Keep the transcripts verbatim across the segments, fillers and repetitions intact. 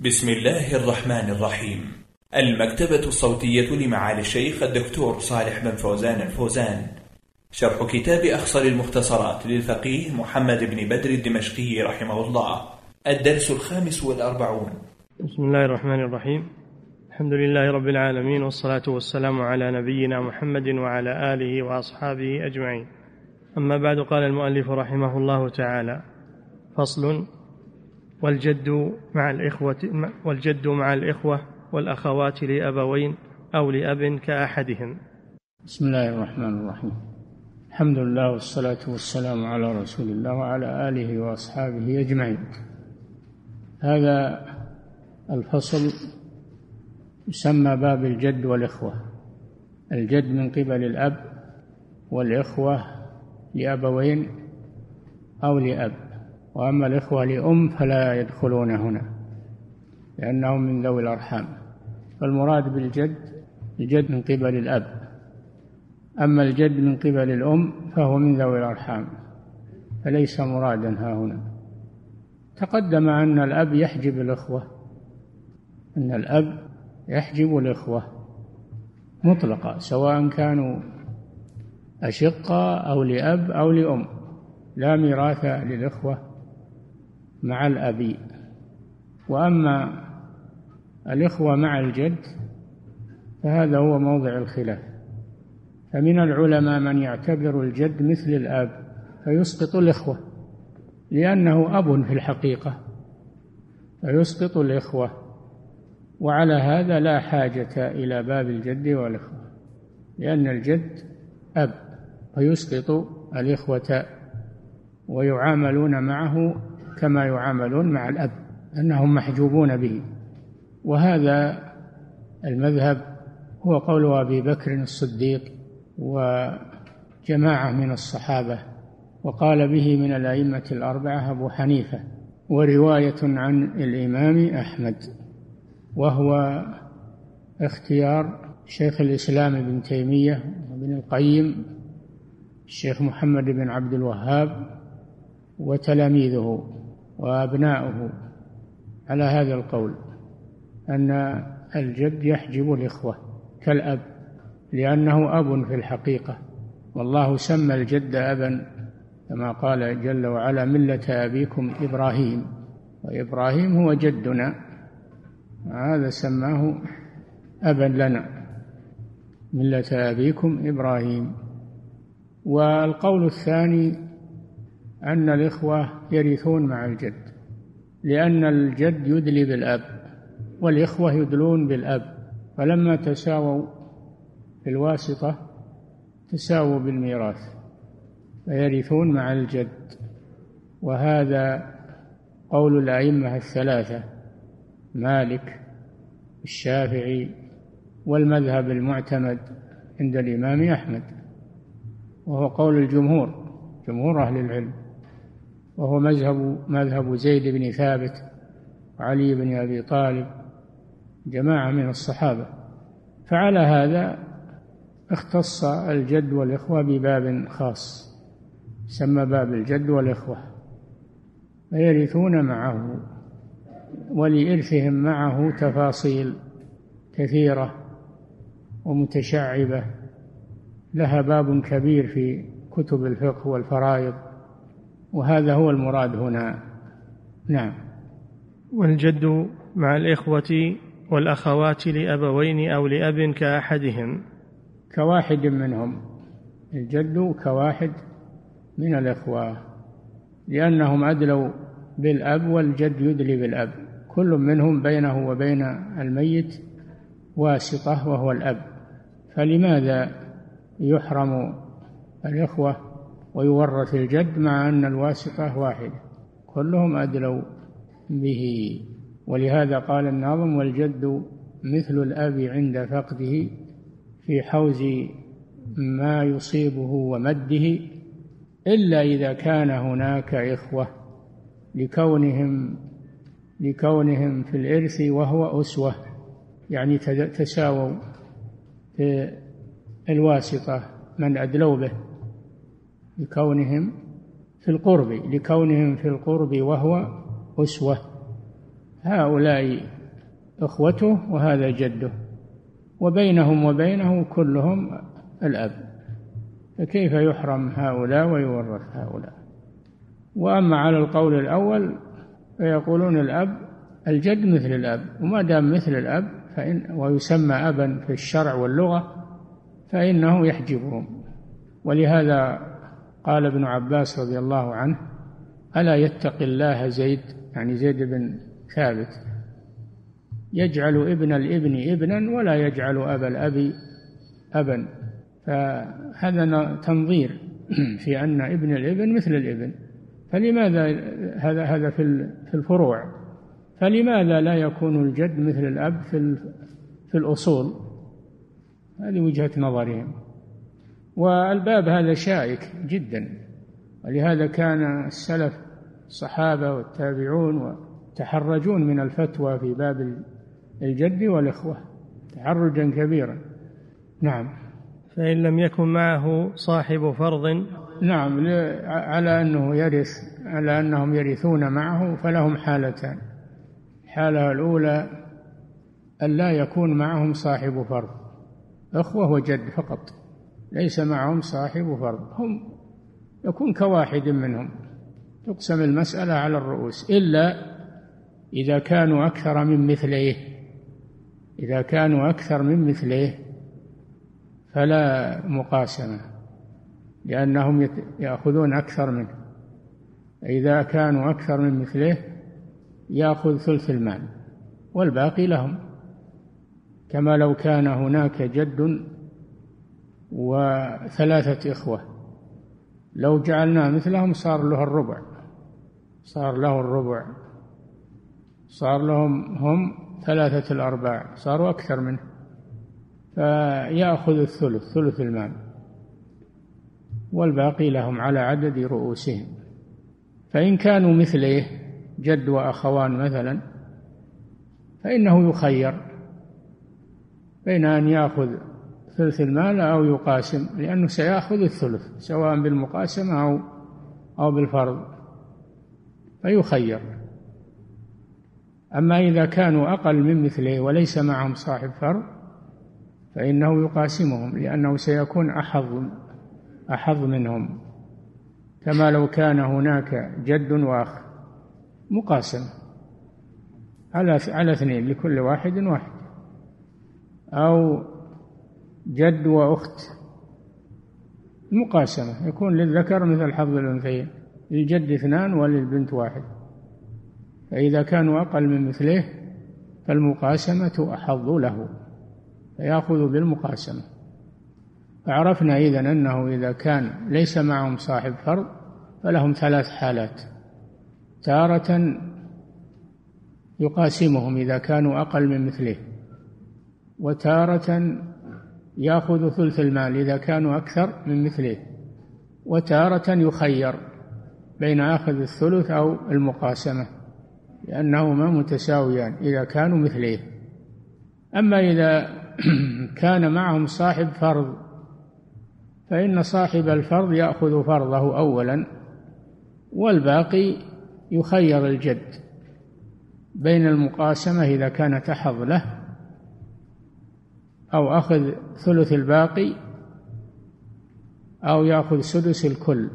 بسم الله الرحمن الرحيم. المكتبة الصوتية لمعالي الشيخ الدكتور صالح بن فوزان الفوزان، شرح كتاب أخصر المختصرات للفقيه محمد بن بدر الدمشقي رحمه الله، الدرس الخامس والأربعون. بسم الله الرحمن الرحيم. الحمد لله رب العالمين، والصلاة والسلام على نبينا محمد وعلى آله وأصحابه أجمعين. أما بعد، قال المؤلف رحمه الله تعالى: فصل: والجد مع الإخوة والجد مع الإخوة والأخوات لأبوين أو لأب كأحدهم. بسم الله الرحمن الرحيم. الحمد لله والصلاة والسلام على رسول الله وعلى آله وأصحابه أجمعين. هذا الفصل يسمى باب الجد والإخوة. الجد من قبل الأب، والإخوة لأبوين أو لأب، وأما الإخوة لأم فلا يدخلون هنا لأنهم من ذوي الأرحام. فالمراد بالجد الجد من قبل الأب، أما الجد من قبل الأم فهو من ذوي الأرحام، فليس مرادا ها هنا. تقدم أن الأب يحجب الإخوة، أن الأب يحجب الإخوة مطلقا، سواء كانوا أشقاء أو لأب أو لأم، لا ميراث للإخوة مع الأب. وأما الإخوة مع الجد فهذا هو موضع الخلاف. فمن العلماء من يعتبر الجد مثل الأب فيسقط الإخوة، لأنه أب في الحقيقة، فيسقط الإخوة، وعلى هذا لا حاجة إلى باب الجد والإخوة، لأن الجد أب فيسقط الإخوة ويعاملون معه كما يعاملون مع الأب، أنهم محجوبون به. وهذا المذهب هو قول أبي بكر الصديق وجماعة من الصحابة، وقال به من الأئمة الأربعة أبو حنيفة، ورواية عن الإمام أحمد، وهو اختيار شيخ الإسلام ابن تيمية وابن القيم، الشيخ محمد بن عبد الوهاب وتلاميذه وأبناؤه على هذا القول، أن الجد يحجب الإخوة كالأب، لأنه أب في الحقيقة، والله سمى الجد أبا كما قال جل وعلا: ملة أبيكم إبراهيم، وإبراهيم هو جدنا، هذا سماه أبا لنا، ملة أبيكم إبراهيم. والقول الثاني أن الإخوة يرثون مع الجد، لأن الجد يدلي بالأب والإخوة يدلون بالأب، فلما تساووا في الواسطة تساووا بالميراث فيرثون مع الجد. وهذا قول الأئمة الثلاثة: مالك، الشافعي، والمذهب المعتمد عند الإمام أحمد، وهو قول الجمهور، جمهور أهل العلم، وهو مذهب مذهب زيد بن ثابت وعلي بن أبي طالب، جماعة من الصحابة. فعلى هذا اختص الجد والإخوة بباب خاص سمى باب الجد والإخوة، فيرثون معه، ولإرثهم معه تفاصيل كثيرة ومتشعبة لها باب كبير في كتب الفقه والفرائض، وهذا هو المراد هنا. نعم. والجد مع الإخوة والأخوات لأبوين أو لأب كأحدهم، كواحد منهم، الجد كواحد من الإخوة، لأنهم أدلوا بالأب والجد يدلي بالأب، كل منهم بينه وبين الميت واسطة وهو الأب، فلماذا يحرم الإخوة ويورث الجد مع أن الواسطة واحدة؟ كلهم أدلوا به. ولهذا قال الناظم: والجد مثل الأب عند فقده في حوز ما يصيبه ومده، إلا إذا كان هناك إخوة لكونهم لكونهم في الإرث وهو أسوة، يعني تساووا في الواسطة من أدلوا به، لكونهم في القرب لكونهم في القرب وهو أسوة، هؤلاء إخوته وهذا جده، وبينهم وبينه كلهم الأب، فكيف يحرم هؤلاء ويورث هؤلاء؟ وأما على القول الأول فيقولون الأب الجد مثل الأب، وما دام مثل الأب فإن ويسمى أبا في الشرع واللغة فإنه يحجبهم. ولهذا قال ابن عباس رضي الله عنه: ألا يتقي الله زيد، يعني زيد بن ثابت، يجعل ابن الابن ابنا ولا يجعل أبا الأب أبا. فهذا تنظير في أن ابن الابن مثل الابن، فلماذا هذا هذا في الفروع، فلماذا لا يكون الجد مثل الأب في في الأصول؟ هذه وجهة نظرهم. والباب هذا شائك جدا، ولهذا كان السلف الصحابة والتابعون يتحرجون من الفتوى في باب الجد والإخوة تحرجا كبيرا. نعم. فإن لم يكن معه صاحب فرض، نعم، على أنه يرث، على أنهم يرثون معه فلهم حالتان: الحالة الأولى أن لا يكون معهم صاحب فرض، أخوة وجد فقط، ليس معهم صاحب فرض، هم يكون كواحد منهم، تقسم المسألة على الرؤوس، إلا إذا كانوا أكثر من مثليه، إذا كانوا أكثر من مثليه فلا مقاسمة، لأنهم يأخذون أكثر منه. إذا كانوا أكثر من مثله يأخذ ثلث المال والباقي لهم، كما لو كان هناك جد وثلاثة إخوة، لو جعلنا مثلهم صار له الربع، صار له الربع، صار لهم هم ثلاثة الأرباع، صاروا أكثر منه، فيأخذ الثلث، ثلث المال، والباقي لهم على عدد رؤوسهم. فإن كانوا مثله جد وأخوان مثلا فإنه يخير بين أن يأخذ ثلث المال أو يقاسم، لأنه سيأخذ الثلث سواء بالمقاسمة أو أو بالفرض، فيخير. أما إذا كانوا أقل من مثله وليس معهم صاحب فرض فإنه يقاسمهم، لأنه سيكون أحظ أحظ منهم، كما لو كان هناك جد وأخ، مقاسمة على على اثنين لكل واحد واحد، أو جد وأخت، مقاسمة يكون للذكر مثل حظ الأنثيين، للجد اثنان وللبنت واحد. فإذا كانوا أقل من مثله فالمقاسمة أحظ له، فيأخذ بالمقاسمة. فعرفنا إذن أنه إذا كان ليس معهم صاحب فرض فلهم ثلاث حالات: تارة يقاسمهم إذا كانوا أقل من مثله، وتارة يأخذ ثلث المال إذا كانوا أكثر من مثله، وتارة يخير بين أخذ الثلث أو المقاسمة، لأنهما متساويان إذا كانوا مثله. أما إذا كان معهم صاحب فرض فإن صاحب الفرض يأخذ فرضه أولا، والباقي يخير الجد بين المقاسمة إذا كانت أحظ له، أو أخذ ثلث الباقي، أو يأخذ سدس الكل،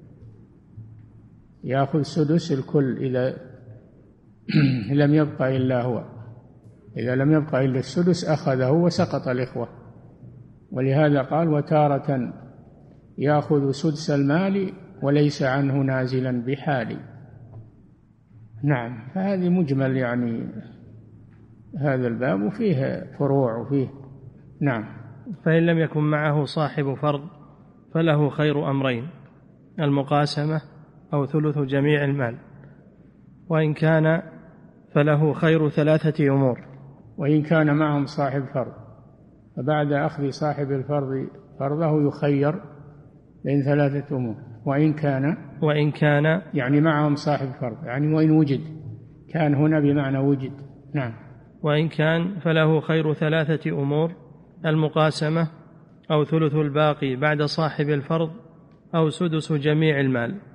يأخذ سدس الكل إذا لم يبقى إلا هو، إذا لم يبقى إلا السدس أخذه وسقط الإخوة. ولهذا قال: وتارة يأخذ سدس المال وليس عنه نازلا بحال. نعم. فهذه مجمل يعني هذا الباب، وفيه فروع وفيه. نعم. فإن لم يكن معه صاحب فرض فله خير أمرين: المقاسمة أو ثلث جميع المال، وإن كان فله خير ثلاثة أمور. وإن كان معهم صاحب فرض فبعد أخذ صاحب الفرض فرضه يخير بين ثلاثة أمور. وإن كان وإن كان يعني معهم صاحب فرض، يعني وإن وجد، كان هنا بمعنى وجد. نعم. وإن كان فله خير ثلاثة أمور: المقاسمة أو ثلث الباقي بعد صاحب الفرض أو سدس جميع المال.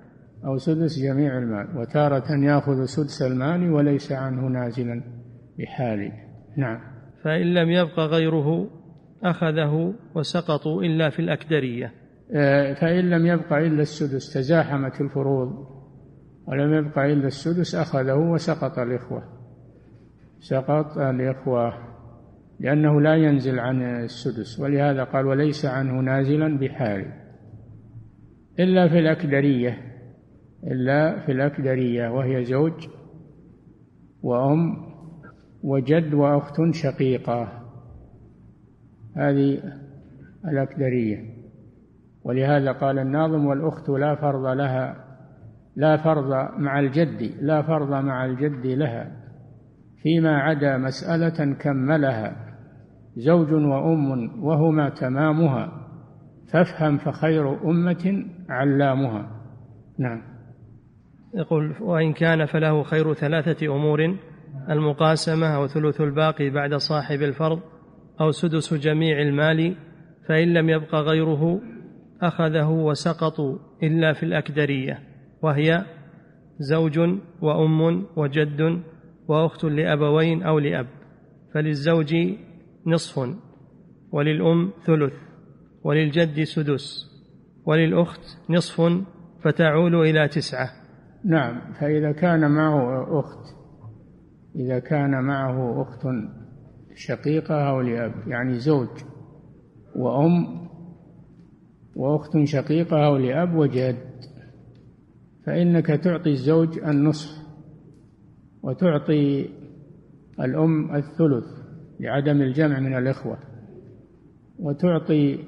أو سدس جميع المال، وتارة يأخذ سدس المال وليس عنه نازلا بحال. نعم. فإن لم يبق غيره أخذه وسقطوا إلا في الأكدرية. فإن لم يبق إلا السدس، تزاحمت الفروض ولم يبق إلا السدس، أخذه وسقط الإخوة، سقط الإخوة، لأنه لا ينزل عن السدس، ولهذا قال وليس عنه نازلا بحال. إلا في الأكدرية، إلا في الأكدرية وهي زوج وأم وجد وأخت شقيقة، هذه الأكدرية. ولهذا قال الناظم والأخت لا فرض لها، لا فرض مع الجد، لا فرض مع الجد لها، فيما عدا مسألة كملها، زوج وأم وهما تمامها، فافهم فخير أمة علامها. نعم. يقول وإن كان فله خير ثلاثة أمور: المقاسمة أو ثلث الباقي بعد صاحب الفرض أو سدس جميع المال، فإن لم يبق غيره أخذه وسقطوا إلا في الأكدرية، وهي زوج وأم وجد وأخت لأبوين أو لأب، فللزوج نصف، وللأم ثلث، وللجد سدس، وللأخت نصف فتعول إلى تسعة. نعم. فإذا كان معه أخت، إذا كان معه أخت شقيقة أو لأب، يعني زوج وأم وأخت شقيقة أو لأب وجد، فإنك تعطي الزوج النصف وتعطي الأم الثلث لعدم الجمع من الإخوة، وتعطي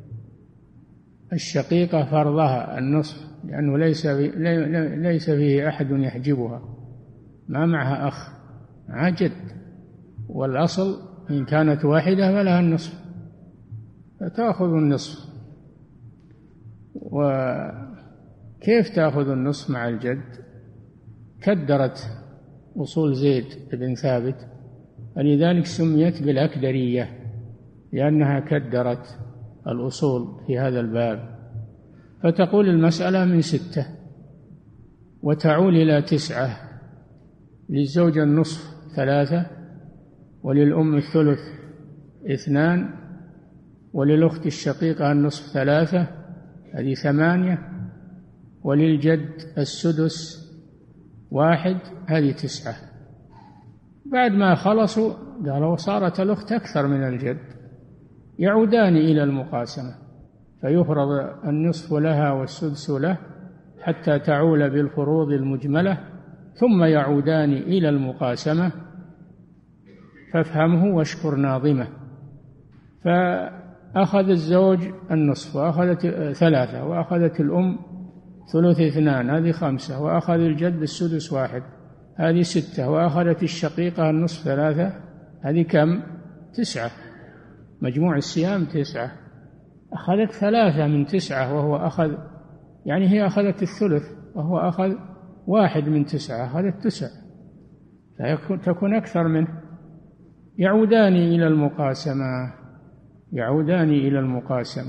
الشقيقة فرضها النصف، لأنه ليس ليس فيه أحد يحجبها، ما معها أخ، معها جد، والأصل إن كانت واحدة فلها النصف، فتأخذ النصف. وكيف تأخذ النصف مع الجد؟ كدرت أصول زيد بن ثابت، ولذلك سميت بالأكدرية، لأنها كدرت الأصول في هذا الباب. فتقول المسألة من ستة وتعول إلى تسعة: للزوج النصف ثلاثة، وللأم الثلث اثنان، وللأخت الشقيقة النصف ثلاثة، هذه ثمانية، وللجد السدس واحد، هذه تسعة. بعد ما خلصوا قالوا صارت الأخت أكثر من الجد، يعودان إلى المقاسمة، فيفرض النصف لها والسدس له حتى تعول بالفروض المجملة، ثم يعودان إلى المقاسمة. فافهمه واشكر ناظمه. فأخذ الزوج النصف، وأخذت ثلاثة، وأخذت الأم ثلث اثنان، هذه خمسة، وأخذ الجد السدس واحد، هذه ستة، وأخذت الشقيقة النصف ثلاثة، هذه كم؟ تسعة. مجموع الصيام تسعة. أخذت ثلاثة من تسعة وهو أخذ، يعني هي أخذت الثلث وهو أخذ واحد من تسعة، أخذت تسع، فتكون أكثر منه. يعودان إلى المقاسمة، يعودان إلى المقاسمة،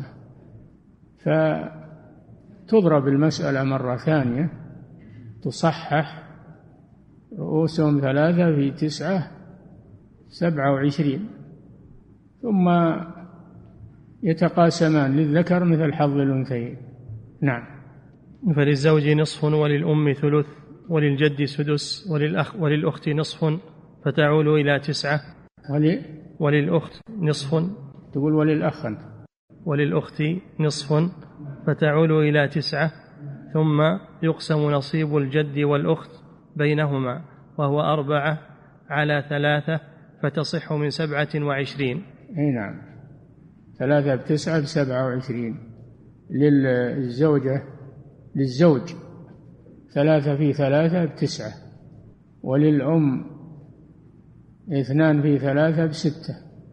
فتضرب المسألة مرة ثانية، تصحح، رؤوسهم ثلاثة في تسعة سبعة وعشرين، ثم يتقاسمان للذكر مثل حظ الأنثيين. نعم. فللزوج نصف، وللأم ثلث، وللجد سدس، وللأخ وللأخت نصف فتعول إلى تسعة، ولي وللأخت نصف، تقول وللأخ أنت. وللأخت نصف فتعول إلى تسعة، ثم يقسم نصيب الجد والأخت بينهما، وهو أربعة على ثلاثة، فتصح من سبعة وعشرين. أي نعم، ثلاثة بتسعة بسبعة وعشرين. للزوجة للزوج ثلاثة في ثلاثة بتسعة، وللأم اثنان في ثلاثة بستة،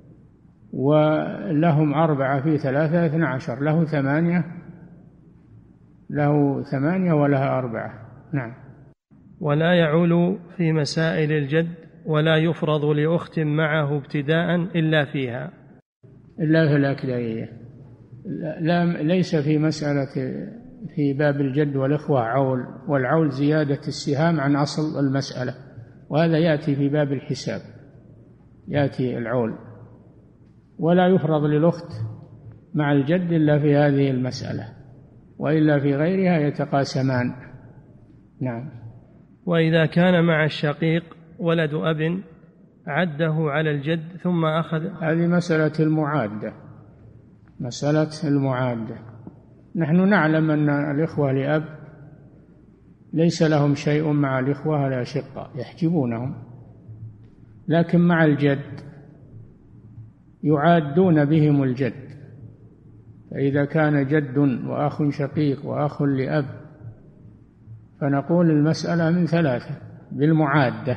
ولهم أربعة في ثلاثة اثنى عشر، له ثمانية، له ثمانية ولها أربعة. نعم. ولا يعول في مسائل الجد، ولا يفرض لأخت معه ابتداء إلا فيها، إلا في الأكدرية. لا، ليس في مسألة في باب الجد والإخوة عول، والعول زيادة السهام عن أصل المسألة، وهذا يأتي في باب الحساب، يأتي العول، ولا يفرض للأخت مع الجد إلا في هذه المسألة، وإلا في غيرها يتقاسمان. نعم. وإذا كان مع الشقيق ولد أب عده على الجد ثم أخذ، هذه مسألة المعادة، مسألة المعادة. نحن نعلم أن الإخوة لأب ليس لهم شيء مع الإخوة الأشقاء يحجبونهم، لكن مع الجد يعادون بهم الجد. فإذا كان جد وأخ شقيق وأخ لأب فنقول المسألة من ثلاثة بالمعادة،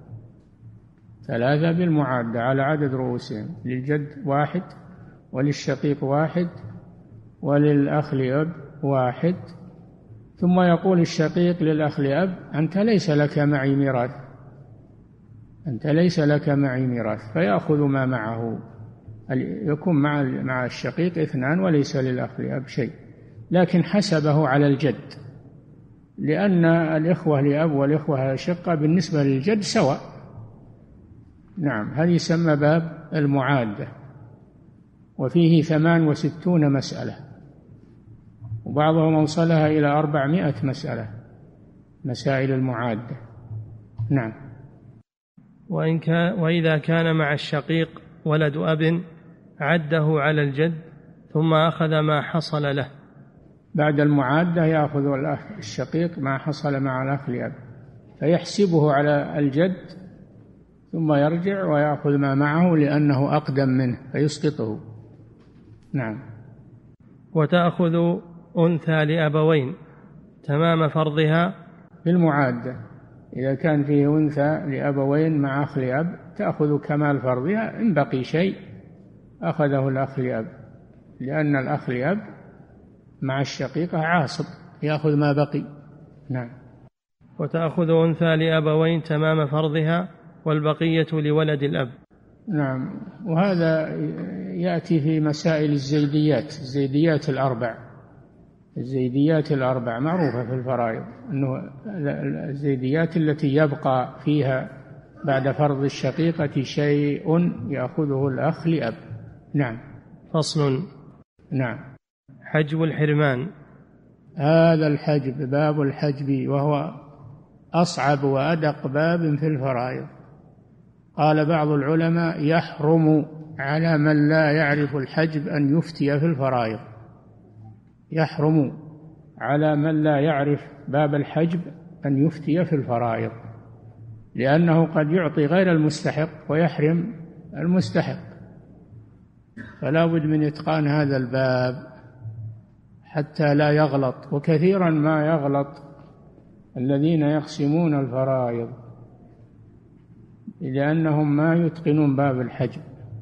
ثلاثة بالمعادة على عدد رؤوسهم، للجد واحد، وللشقيق واحد، وللأخ لأب واحد. ثم يقول الشقيق للأخ لأب: أنت ليس لك معي ميراث، أنت ليس لك معي ميراث، فيأخذ ما معه، يكون مع مع الشقيق اثنان وليس للأخ لأب شيء، لكن حسبه على الجد، لأن الإخوة لأب والإخوة الأشقة بالنسبة للجد سواء. نعم، هذه يسمى باب المعادة، وفيه ثمان وستون مسألة، وبعضهم أوصلها إلى أربعمائة مسألة، مسائل المعادة. نعم. وإن كان وإذا كان مع الشقيق ولد أب عده على الجد ثم أخذ ما حصل له. بعد المعادة يأخذ الأخ الشقيق ما حصل مع الأخ لأب، فيحسبه على الجد ثم يرجع ويأخذ ما معه لأنه أقدم منه فيسقطه. نعم. وتأخذ أنثى لأبوين تمام فرضها بالمعادة، إذا كان فيه أنثى لأبوين مع أخ لأب تأخذ كمال فرضها، إن بقي شيء أخذه الأخ لأب، لأن الأخ لأب مع الشقيقة عاصب يأخذ ما بقي. نعم. وتأخذ أنثى لأبوين تمام فرضها والبقية لولد الأب. نعم. وهذا يأتي في مسائل الزيديات، الزيديات الأربع، الزيديات الأربع معروفة في الفرائض، أنه الزيديات التي يبقى فيها بعد فرض الشقيقة شيء يأخذه الأخ لأب. نعم. فصل. نعم. حجب الحرمان. هذا الحجب باب الحجب، وهو أصعب وأدق باب في الفرائض. قال بعض العلماء: يحرم على من لا يعرف الحجب أن يفتي في الفرائض، يحرم على من لا يعرف باب الحجب أن يفتي في الفرائض، لأنه قد يعطي غير المستحق ويحرم المستحق، فلا بد من إتقان هذا الباب حتى لا يغلط. وكثيرا ما يغلط الذين يقسمون الفرائض لأنهم ما يتقنون باب الحجب،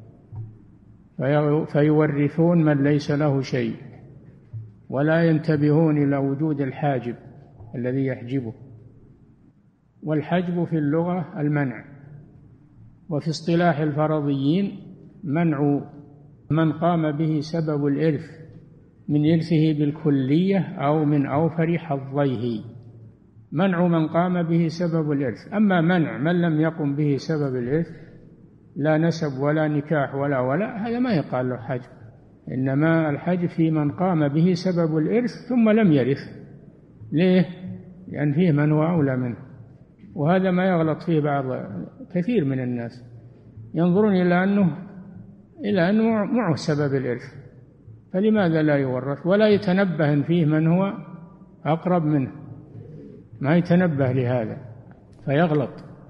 فيورثون من ليس له شيء، ولا ينتبهون إلى وجود الحاجب الذي يحجبه. والحجب في اللغة المنع، وفي اصطلاح الفرضيين منع من قام به سبب الإرث من إرثه بالكلية أو من أوفر حظيه، منع من قام به سبب الإرث. أما منع من لم يقم به سبب الإرث، لا نسب ولا نكاح ولا ولا، هذا ما يقال له حجب، إنما الحجب في من قام به سبب الإرث ثم لم يرث. ليه؟ لأن فيه من هو أولى منه، وهذا ما يغلط فيه بعض كثير من الناس، ينظرون إلى أنه إلى أنه معه سبب الإرث، فلماذا لا يورث؟ ولا يتنبه إن فيه من هو أقرب منه، ما يتنبه لهذا فيغلط.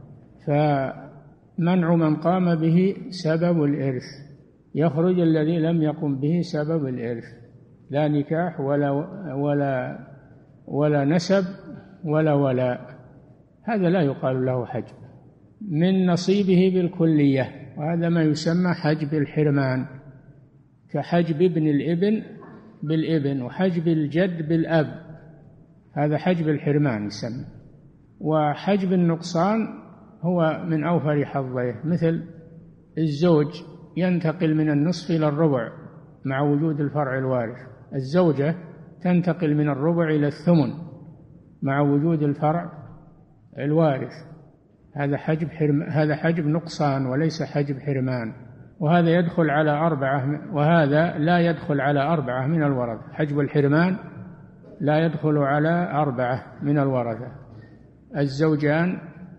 فمنع من قام به سبب الإرث، يخرج الذي لم يقم به سبب الإرث، لا نكاح ولا ولا ولا نسب ولا ولا، هذا لا يقال له حجب. من نصيبه بالكلية، وهذا ما يسمى حجب الحرمان، كحجب ابن الابن بالابن وحجب الجد بالأب، هذا حجب الحرمان يسمى. وحجب النقصان هو من أوفر حظيه، مثل الزوج ينتقل من النصف إلى الربع مع وجود الفرع الوارث، الزوجة تنتقل من الربع إلى الثمن مع وجود الفرع الوارث. هذا حجب حرم هذا حجب نقصان وليس حجب حرمان. وهذا يدخل على أربعة وهذا لا يدخل على أربعة من الورثة. حجب الحرمان لا يدخل على أربعة من الورثة: الزوجان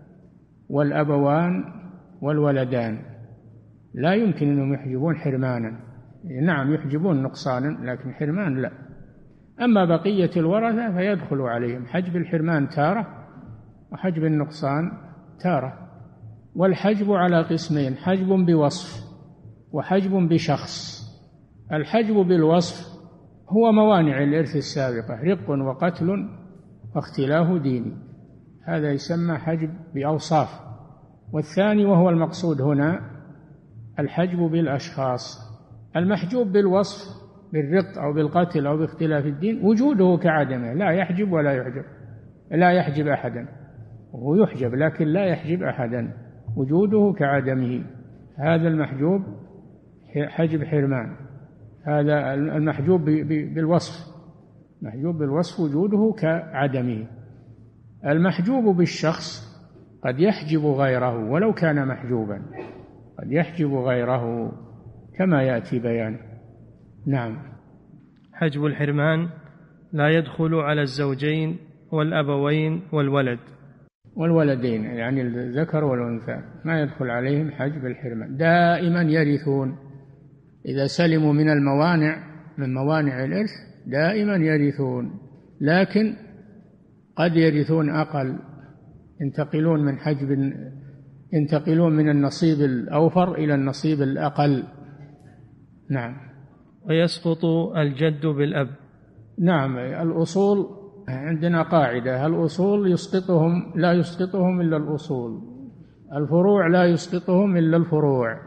والأبوان والولدان. لا يمكن أنهم يحجبون حرمانا. نعم يحجبون نقصانا لكن حرمان لا. أما بقية الورثة فيدخل عليهم حجب الحرمان تارة وحجب النقصان تارة. والحجب على قسمين: حجب بوصف وحجب بشخص. الحجب بالوصف هو موانع الإرث السابقة: رق وقتل واختلاف ديني، هذا يسمى حجب بأوصاف. والثاني وهو المقصود هنا الحجب بالأشخاص. المحجوب بالوصف بالرق أو بالقتل أو باختلاف الدين وجوده كعدمه، لا يحجب ولا يحجب، لا يحجب أحدا. وهو يحجب لكن لا يحجب أحدا، وجوده كعدمه. هذا المحجوب حجب حرمان. هذا المحجوب بالوصف، محجوب بالوصف وجوده كعدمه. المحجوب بالشخص قد يحجب غيره ولو كان محجوبا، قد يحجب غيره كما يأتي بيانه. نعم. حجب الحرمان لا يدخل على الزوجين والأبوين والولد والولدين، يعني الذكر والأنثى ما يدخل عليهم حجب الحرمان. دائما يرثون إذا سلموا من الموانع من موانع الإرث، دائما يرثون، لكن قد يرثون أقل، ينتقلون من حجب ينتقلون من النصيب الأوفر إلى النصيب الأقل. نعم. ويسقط الجد بالأب. نعم. الأصول عندنا قاعدة: الأصول يسقطهم لا يسقطهم إلا الأصول، الفروع لا يسقطهم إلا الفروع،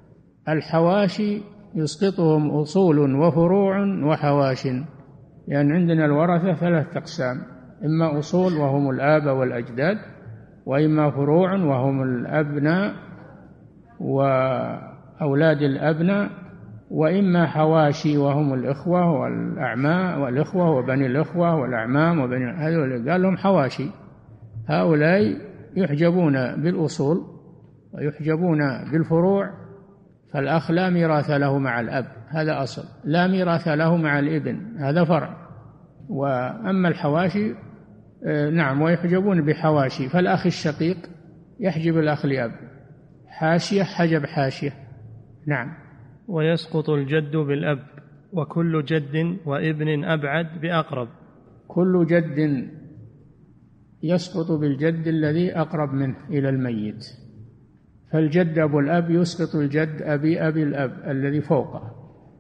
الحواشي يسقطهم أصول وفروع وحواش. يعني عندنا الورثة ثلاث أقسام: إما أصول وهم الآباء والأجداد، وإما فروع وهم الأبناء وأولاد الأبناء، وإما حواشي وهم الإخوة والأعمام والإخوة وبني الإخوة والأعمام وبني، هذول قال لهم حواشي. هؤلاء يحجبون بالأصول ويحجبون بالفروع. فالأخ لا ميراث له مع الأب، هذا أصل، لا ميراث له مع الابن، هذا فرع. وأما الحواشي نعم ويحجبون بحواشي. فالأخ الشقيق يحجب الأخ لأب، حاشية حجب حاشية. نعم. ويسقط الجد بالأب، وكل جد وابن أبعد بأقرب. كل جد يسقط بالجد الذي أقرب منه إلى الميت. فالجد أبو الأب يسقط الجد أبي أبي الأب الذي فوقه،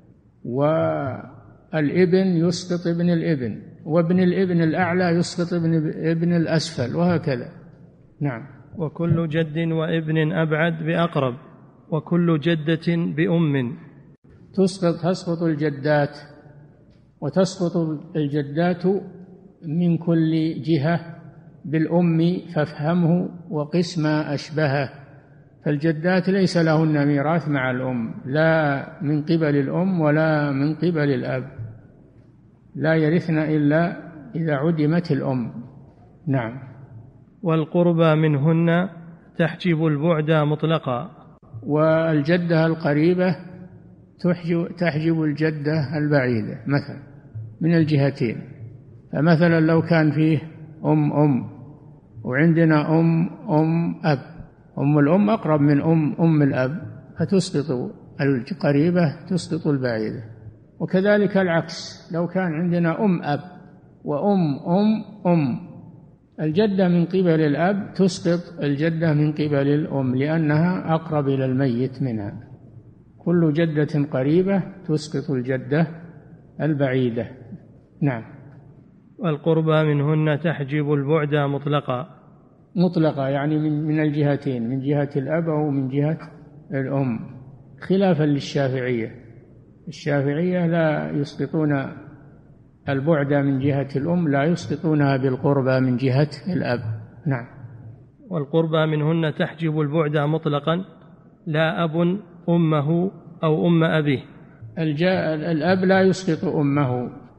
والابن يسقط ابن الابن، وابن الابن الأعلى يسقط ابن ابن الأسفل، وهكذا. نعم. وكل جد وابن أبعد بأقرب، وكل جدة بأم. تسقط تسقط الجدات، وتسقط الجدات من كل جهة بالأم فافهمه وقس ما أشبهه. فالجدات ليس لهن ميراث مع الأم، لا من قبل الأم ولا من قبل الأب، لا يرثن إلا إذا عدمت الأم. نعم. والقربى منهن تحجب البعد مطلقا. والجدة القريبة تحجب, تحجب الجدة البعيدة مثلا من الجهتين. فمثلا لو كان فيه أم أم وعندنا أم أم أب، أم الأم أقرب من أم أم الأب، فتسقط القريبة تسقط البعيدة. وكذلك العكس، لو كان عندنا أم أب وأم أم أم، الجدة من قبل الأب تسقط الجدة من قبل الأم لأنها أقرب إلى الميت منها. كل جدة قريبة تسقط الجدة البعيدة. نعم. والقربى منهن تحجب البعد مطلقا. مطلقة يعني من من الجهتين، من جهة الأب أو من جهة الأم، خلافا للشافعية. الشافعية لا يسقطون البعد من جهة الأم، لا يسقطونها بالقربى من جهة الأب. نعم. والقربى منهن تحجب البعد مطلقا، لا أب أمه أو أم أبيه. الأب لا يسقط أمه،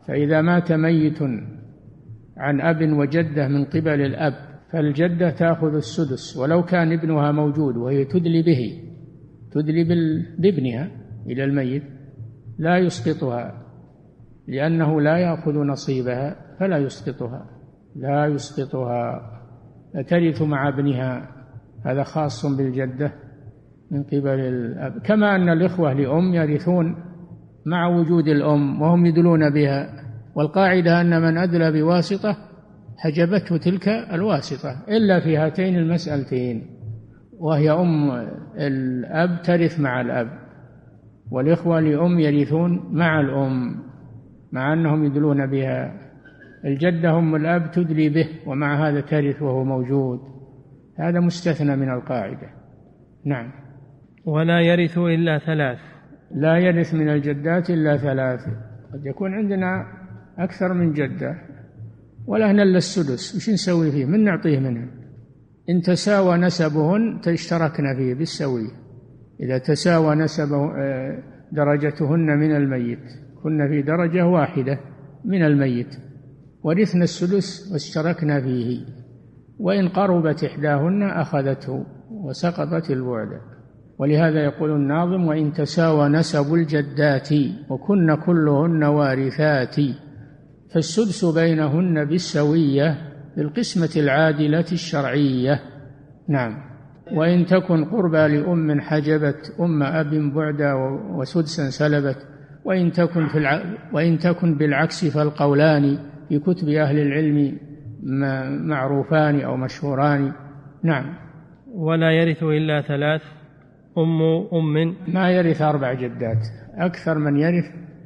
فإذا مات ميت عن أب وجدة من قبل الأب فالجدة تأخذ السدس ولو كان ابنها موجود، وهي تدلي به، تدلي بابنها إلى الميت، لا يسقطها لأنه لا يأخذ نصيبها، فلا يسقطها لا يسقطها ترث مع ابنها. هذا خاص بالجدة من قبل الأب. كما أن الإخوة لأم يرثون مع وجود الأم وهم يدلون بها، والقاعدة أن من أدلى بواسطة حجبته تلك الواسطة إلا في هاتين المسألتين، وهي أم الأب ترث مع الأب، والإخوة لأم يرثون مع الأم مع أنهم يدلون بها. الجدة أم الأب تدلي به ومع هذا ترث وهو موجود، هذا مستثنى من القاعدة. نعم. ولا يرث إلا ثلاث. لا يرث من الجدات إلا ثلاث. قد يكون عندنا أكثر من جدة ولا هنا إلا السدس، وش نسوي فيه؟ من نعطيه منه. إن تساوى نسبهن تشتركن فيه بالسوية، إذا تساوى نسبه درجتهن من الميت، كنا في درجة واحدة من الميت، ورثنا السدس واشتركنا فيه، وإن قربت إحداهن أخذته وسقطت البعد. ولهذا يقول الناظم: وإن تساوى نسب الجدات وكن كلهن وارثات فالسدس بينهن بالسوية بالقسمة العادلة الشرعية. نعم. وإن تكن قربى لأم حجبت أم أب بعدا وسدسا سلبت، وإن تكن, في الع... وإن تكن بالعكس فالقولان في كتب أهل العلم معروفان أو مشهوران. نعم. ولا يرث إلا ثلاث. أم أم ما يرث أربع جدات، أكثر من يرث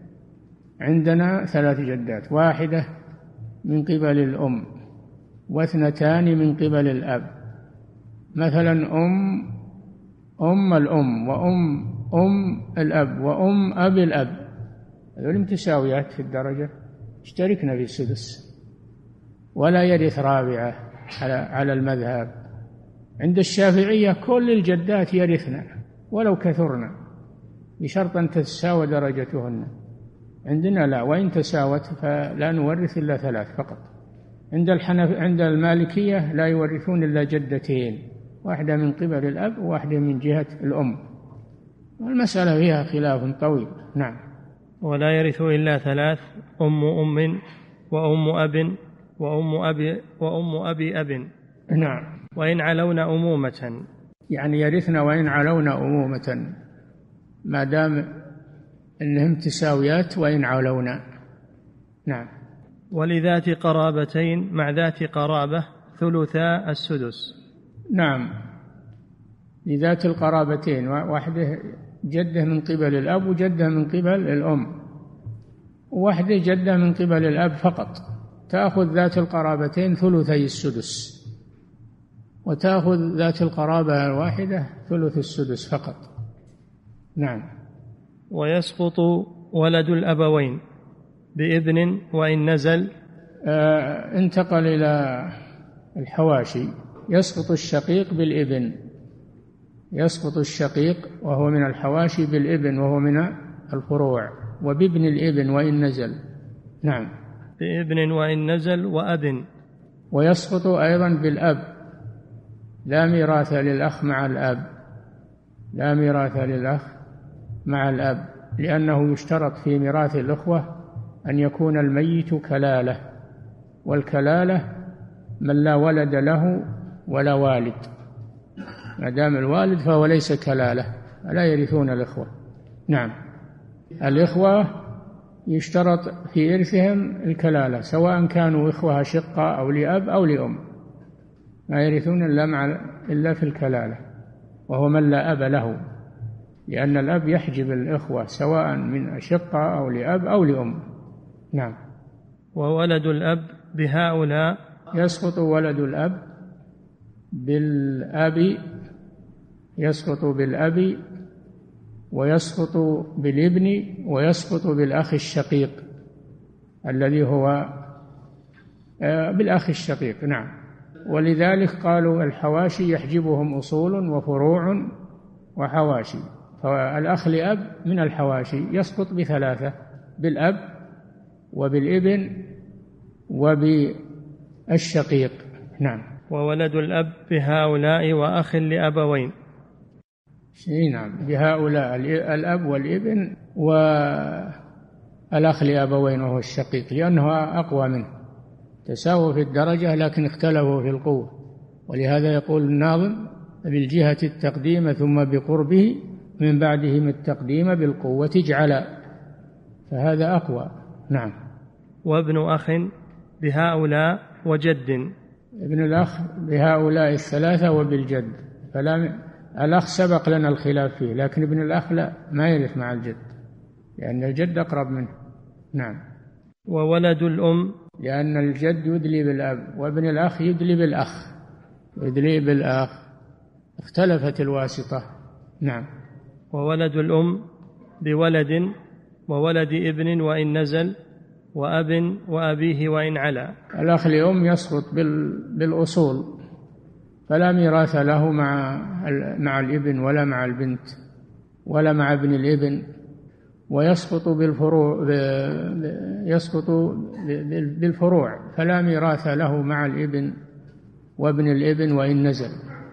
عندنا ثلاث جدات، واحدة من قبل الأم واثنتان من قبل الأب. مثلا أم أم الأم وأم أم الأب وأم أب الأب، هذول متساويات في الدرجة، اشتركنا في السدس. ولا يرث رابعة على على المذهب. عند الشافعية كل الجدات يرثنا ولو كثرنا بشرط أن تتساوى درجتهن. عندنا لا، وإن تساوت فلا نورث إلا ثلاث فقط. عند الحنف عند المالكية لا يورثون إلا جدتين، واحدة من قبل الأب وواحدة من جهة الأم، والمسألة فيها خلاف طويل. نعم. ولا يرث إلا ثلاث. أم أم وأم أب وأم أبي وأم أبي أب. نعم. وإن علون أمومة، يعني يرثنا وإن علون أمومة، ما دام أنهم تساويات وإن علون. نعم. ولذات قرابتين مع ذات قرابة ثلثا السدس. نعم. لذات القرابتين، واحدة جدة من قبل الأب وجدة من قبل الأم، وواحدة جدة من قبل الأب فقط، تأخذ ذات القرابتين ثلثي السدس، وتأخذ ذات القرابة الواحدة ثلث السدس فقط. نعم. ويسقط ولد الأبوين بإذن وإن نزل. آه انتقل إلى الحواشي. يسقط الشقيق بالابن، يسقط الشقيق وهو من الحواشي بالابن وهو من الفروع، وبابن الابن وإن نزل. نعم. بابن وإن نزل وأب. ويسقط أيضا بالأب، لا ميراث للأخ مع الأب، لا ميراث للأخ مع الأب، لأنه يشترط في ميراث الأخوة أن يكون الميت كلالة، والكلالة من لا ولد له ولا والد، ما دام الوالد فهو ليس كلالة، لا يرثون الإخوة. نعم. الإخوة يشترط في إرثهم الكلالة، سواء كانوا إخوة شقة أو لأب أو لأم، ما يرثون إلا مع إلا في الكلالة، وهو من لا أب له، لأن الأب يحجب الإخوة سواء من أشقة أو لأب أو لأم. نعم. وولد الأب بهؤلاء. يسقط ولد الأب بالأب، يسقط بالأب ويسقط بالابن ويسقط بالأخ الشقيق الذي هو بالأخ الشقيق. نعم. ولذلك قالوا الحواشي يحجبهم أصول وفروع وحواشي، فالأخ لأب من الحواشي يسقط بثلاثة: بالأب وبالابن وبالشقيق. نعم. وولد الأب بهؤلاء وأخ لأبوين. نعم، بهؤلاء الأب والابن والأخ لأبوين وهو الشقيق، لأنه أقوى منه، تساووا في الدرجة لكن اختلفوا في القوة، ولهذا يقول الناظم بالجهة التقديم ثم بقربه من بعدهم التقديم بالقوة اجعلا، فهذا أقوى. نعم. وابن أخ بهؤلاء وجد. ابن الأخ بهؤلاء الثلاثة وبالجد، فلا الأخ سبق لنا الخلاف فيه، لكن ابن الأخ لا، ما يرث مع الجد لأن الجد أقرب منه. نعم. وولد الأم، لأن الجد يدلي بالأب وابن الأخ يدلي بالأخ، يدلي بالأخ، اختلفت الواسطة. نعم. وولد الأم بولد وولد ابن وإن نزل وأب وأبيه وإن علا. الأخ لأم يسقط بالأصول، فلا ميراث له مع مع الابن ولا مع البنت ولا مع ابن الابن، ويسقط بالفروع يسقط بالفروع فلا ميراث له مع الابن وابن الابن وإن نزل،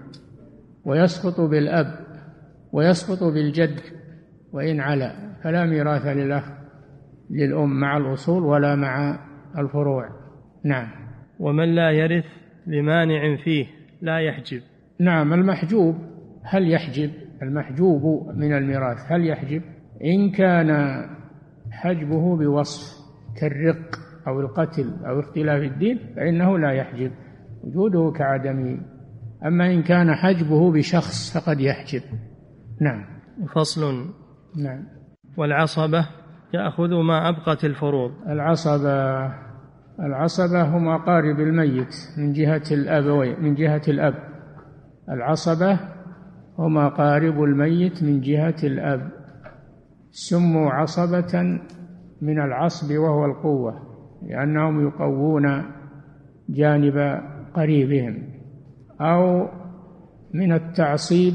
ويسقط بالأب ويسقط بالجد وإن علا، فلا ميراث للأخ للأم مع الأصول ولا مع الفروع. نعم. ومن لا يرث لمانع فيه لا يحجب. نعم. المحجوب هل يحجب؟ المحجوب من الميراث هل يحجب؟ إن كان حجبه بوصف كالرق أو القتل أو اختلاف الدين فإنه لا يحجب، وجوده كعدمه. أما إن كان حجبه بشخص فقد يحجب. نعم. فصل. نعم. والعصبة يأخذ ما أبقت الفروض. العصبة العصبة هم أقارب الميت من جهة الأبوين، من جهة الأب. العصبة هم أقارب الميت من جهة الأب، سموا عصبة من العصب وهو القوة، لأنهم يقوون جانب قريبهم، أو من التعصيب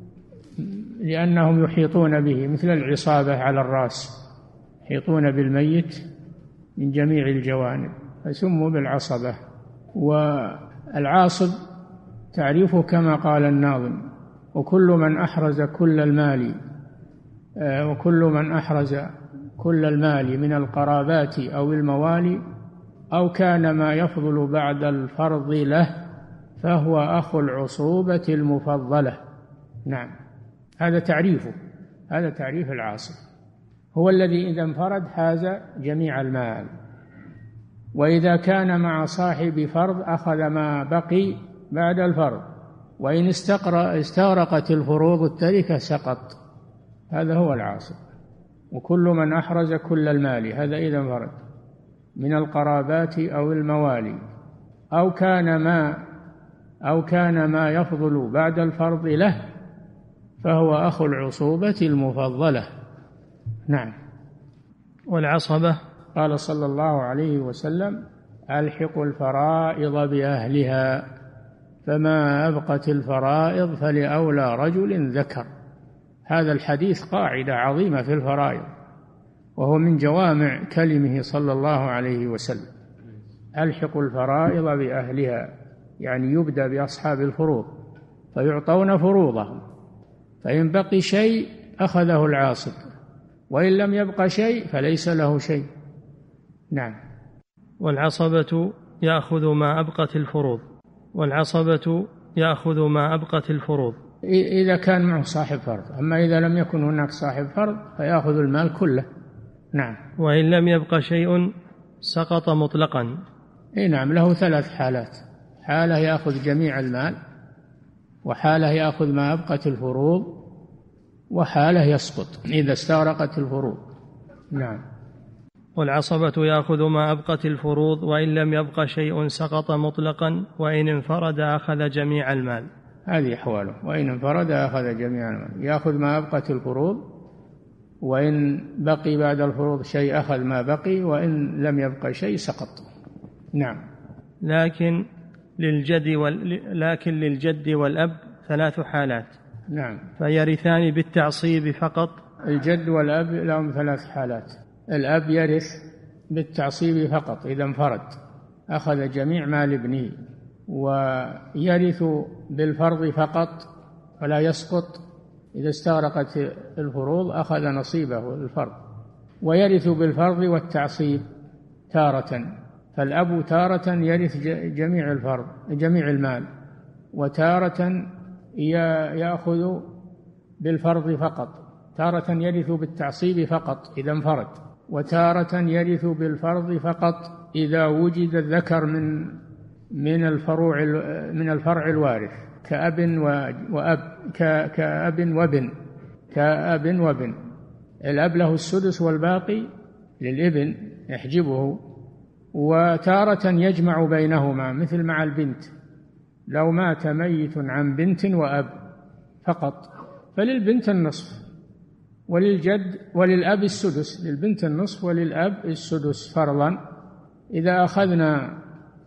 لأنهم يحيطون به، مثل العصابة على الرأس، يحيطون بالميت من جميع الجوانب فسموا بالعصبة. والعاصب تعريفه كما قال الناظم: وكل من أحرز كل المال وكل من أحرز كل المال من القرابات أو الموالي أو كان ما يفضل بعد الفرض له فهو أخو العصوبة المفضلة. نعم، هذا تعريفه، هذا تعريف العاصب، هو الذي إذا انفرد حاز جميع المال، وإذا كان مع صاحب فرض أخذ ما بقي بعد الفرض، وإن استغرقت الفروض التركة سقط. هذا هو العاصب. وكل من أحرز كل المال، هذا إذا انفرد، من القرابات أو الموالي أو كان ما أو كان ما يفضل بعد الفرض له فهو أخو العصوبة المفضلة. نعم. والعصبة قال صلى الله عليه وسلم: ألحقوا الفرائض بأهلها، فما أبقت الفرائض فلأولى رجل ذكر. هذا الحديث قاعدة عظيمة في الفرائض، وهو من جوامع كلمه صلى الله عليه وسلم. ألحقوا الفرائض بأهلها، يعني يبدأ بأصحاب الفروض فيعطون فروضهم، فإن بقي شيء أخذه العاصب، وإن لم يبق شيء فليس له شيء. نعم. والعصبة يأخذ ما أبقت الفروض. والعصبة يأخذ ما أبقت الفروض إذا كان معه صاحب فرض، أما إذا لم يكن هناك صاحب فرض فيأخذ المال كله. نعم. وإن لم يبق شيء سقط مطلقا. إيه نعم، له ثلاث حالات: حالة يأخذ جميع المال، وحالة يأخذ ما أبقت الفروض، وحالة يسقط إذا استغرقت الفروض. نعم. والعصبة يأخذ ما أبقت الفروض، وإن لم يبق شيء سقط مطلقا، وإن انفرد أخذ جميع المال. هذه أحواله: وإن انفرد أخذ جميع المال، يأخذ ما أبقت الفروض، وإن بقي بعد الفروض شيء أخذ ما بقي، وإن لم يبق شيء سقط. نعم. لكن للجد وال... لكن للجد والأب ثلاث حالات. نعم. فيرثان بالتعصيب فقط. الجد والأب لهم ثلاث حالات: الأب يرث بالتعصيب فقط إذا انفرد، أخذ جميع مال ابنه. ويرث بالفرض فقط ولا يسقط، إذا استغرقت الفروض أخذ نصيبه الفرض. ويرث بالفرض والتعصيب تارة، فالأب تارة يرث جميع الفرض جميع المال، وتارة يأخذ بالفرض فقط، تارة يرث بالتعصيب فقط إذا انفرد، وتارة يرث بالفرض فقط إذا وجد الذكر من من الفروع من الفرع الوارث كأب وأب كأب وابن كأب وابن. الأب له السدس والباقي للابن يحجبه. وتارة يجمع بينهما مثل مع البنت، لو مات ميت عن بنت وأب فقط فللبنت النصف، وللجد وللأب السدس، للبنت النصف وللأب السدس فرضا. إذا أخذنا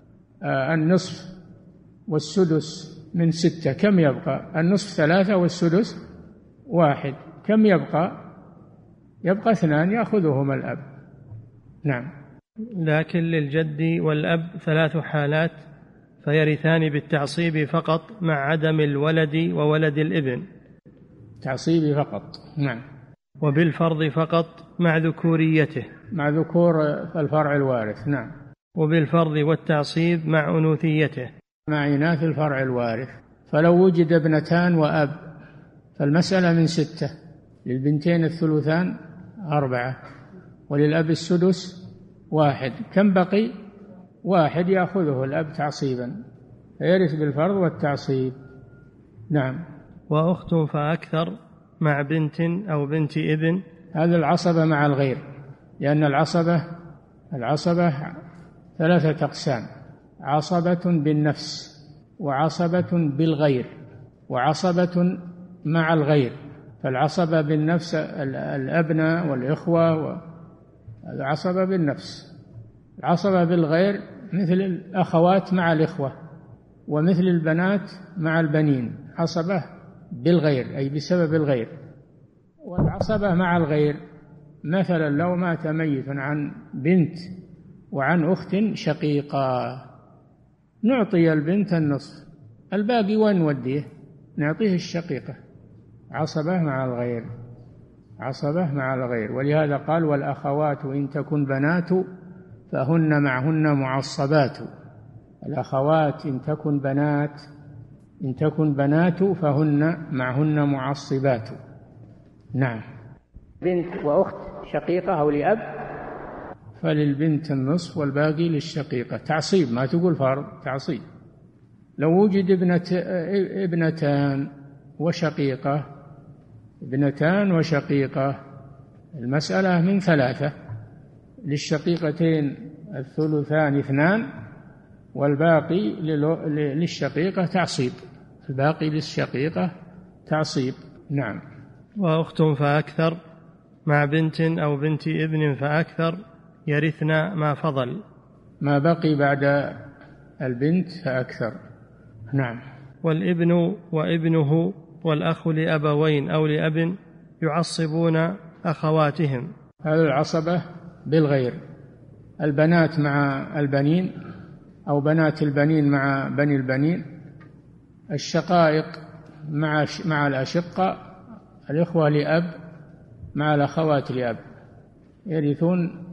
النصف والسدس من ستة كم يبقى؟ النصف ثلاثة والسدس واحد، كم يبقى؟ يبقى اثنان يأخذهما الأب. نعم. لكن للجد والأب ثلاث حالات فيرثان بالتعصيب فقط مع عدم الولد وولد الابن. تعصيب فقط. نعم. وبالفرض فقط مع ذكوريته، مع ذكور الفرع الوارث. نعم. وبالفرض والتعصيب مع أنوثيته، مع إناث الفرع الوارث. فلو وجد ابنتان وأب فالمسألة من ستة، للبنتين الثلثان أربعة، وللأب السدس واحد، كم بقي؟ واحد يأخذه الأب تعصيبا، فيرث بالفرض والتعصيب. نعم. وأخت فأكثر مع بنت أو بنت ابن، هذا العصبة مع الغير، لأن العصبة العصبة ثلاثة أقسام: عصبة بالنفس، وعصبة بالغير، وعصبة مع الغير. فالعصبة بالنفس الأبناء والإخوة، والعصبة بالنفس. العصبة بالغير مثل الأخوات مع الإخوة، ومثل البنات مع البنين، عصبة بالغير أي بسبب الغير. والعصبة مع الغير مثلا لو مات ميت عن بنت وعن أخت شقيقة، نعطي البنت النصف، الباقي وين نوديه؟ نعطيه الشقيقة. عصبة مع الغير، عصبة مع الغير. ولهذا قال: والأخوات إن تكن بنات فهن معهن معصبات. الأخوات إن تكن بنات إن تكن بنات فهن معهن معصبات. نعم. بنت وأخت شقيقة أو لأب فللبنت النصف والباقي للشقيقة، تعصيب، ما تقول فرض، تعصيب. لو وجد ابنت ابنتان وشقيقة ابنتان وشقيقة المسألة من ثلاثة، للشقيقتين الثلثان اثنان، والباقي للشقيقة تعصيب، الباقي للشقيقة تعصيب. نعم. وأخت فأكثر مع بنت أو بنت ابن فأكثر يرثن ما فضل، ما بقي بعد البنت فأكثر. نعم. والابن وابنه والأخ لأبوين أو لأب يعصبون أخواتهم. هذا العصبة بالغير، البنات مع البنين أو بنات البنين مع بني البنين، الشقائق مع مع الأشقة، الإخوة لأب مع الأخوات لأب يرثون،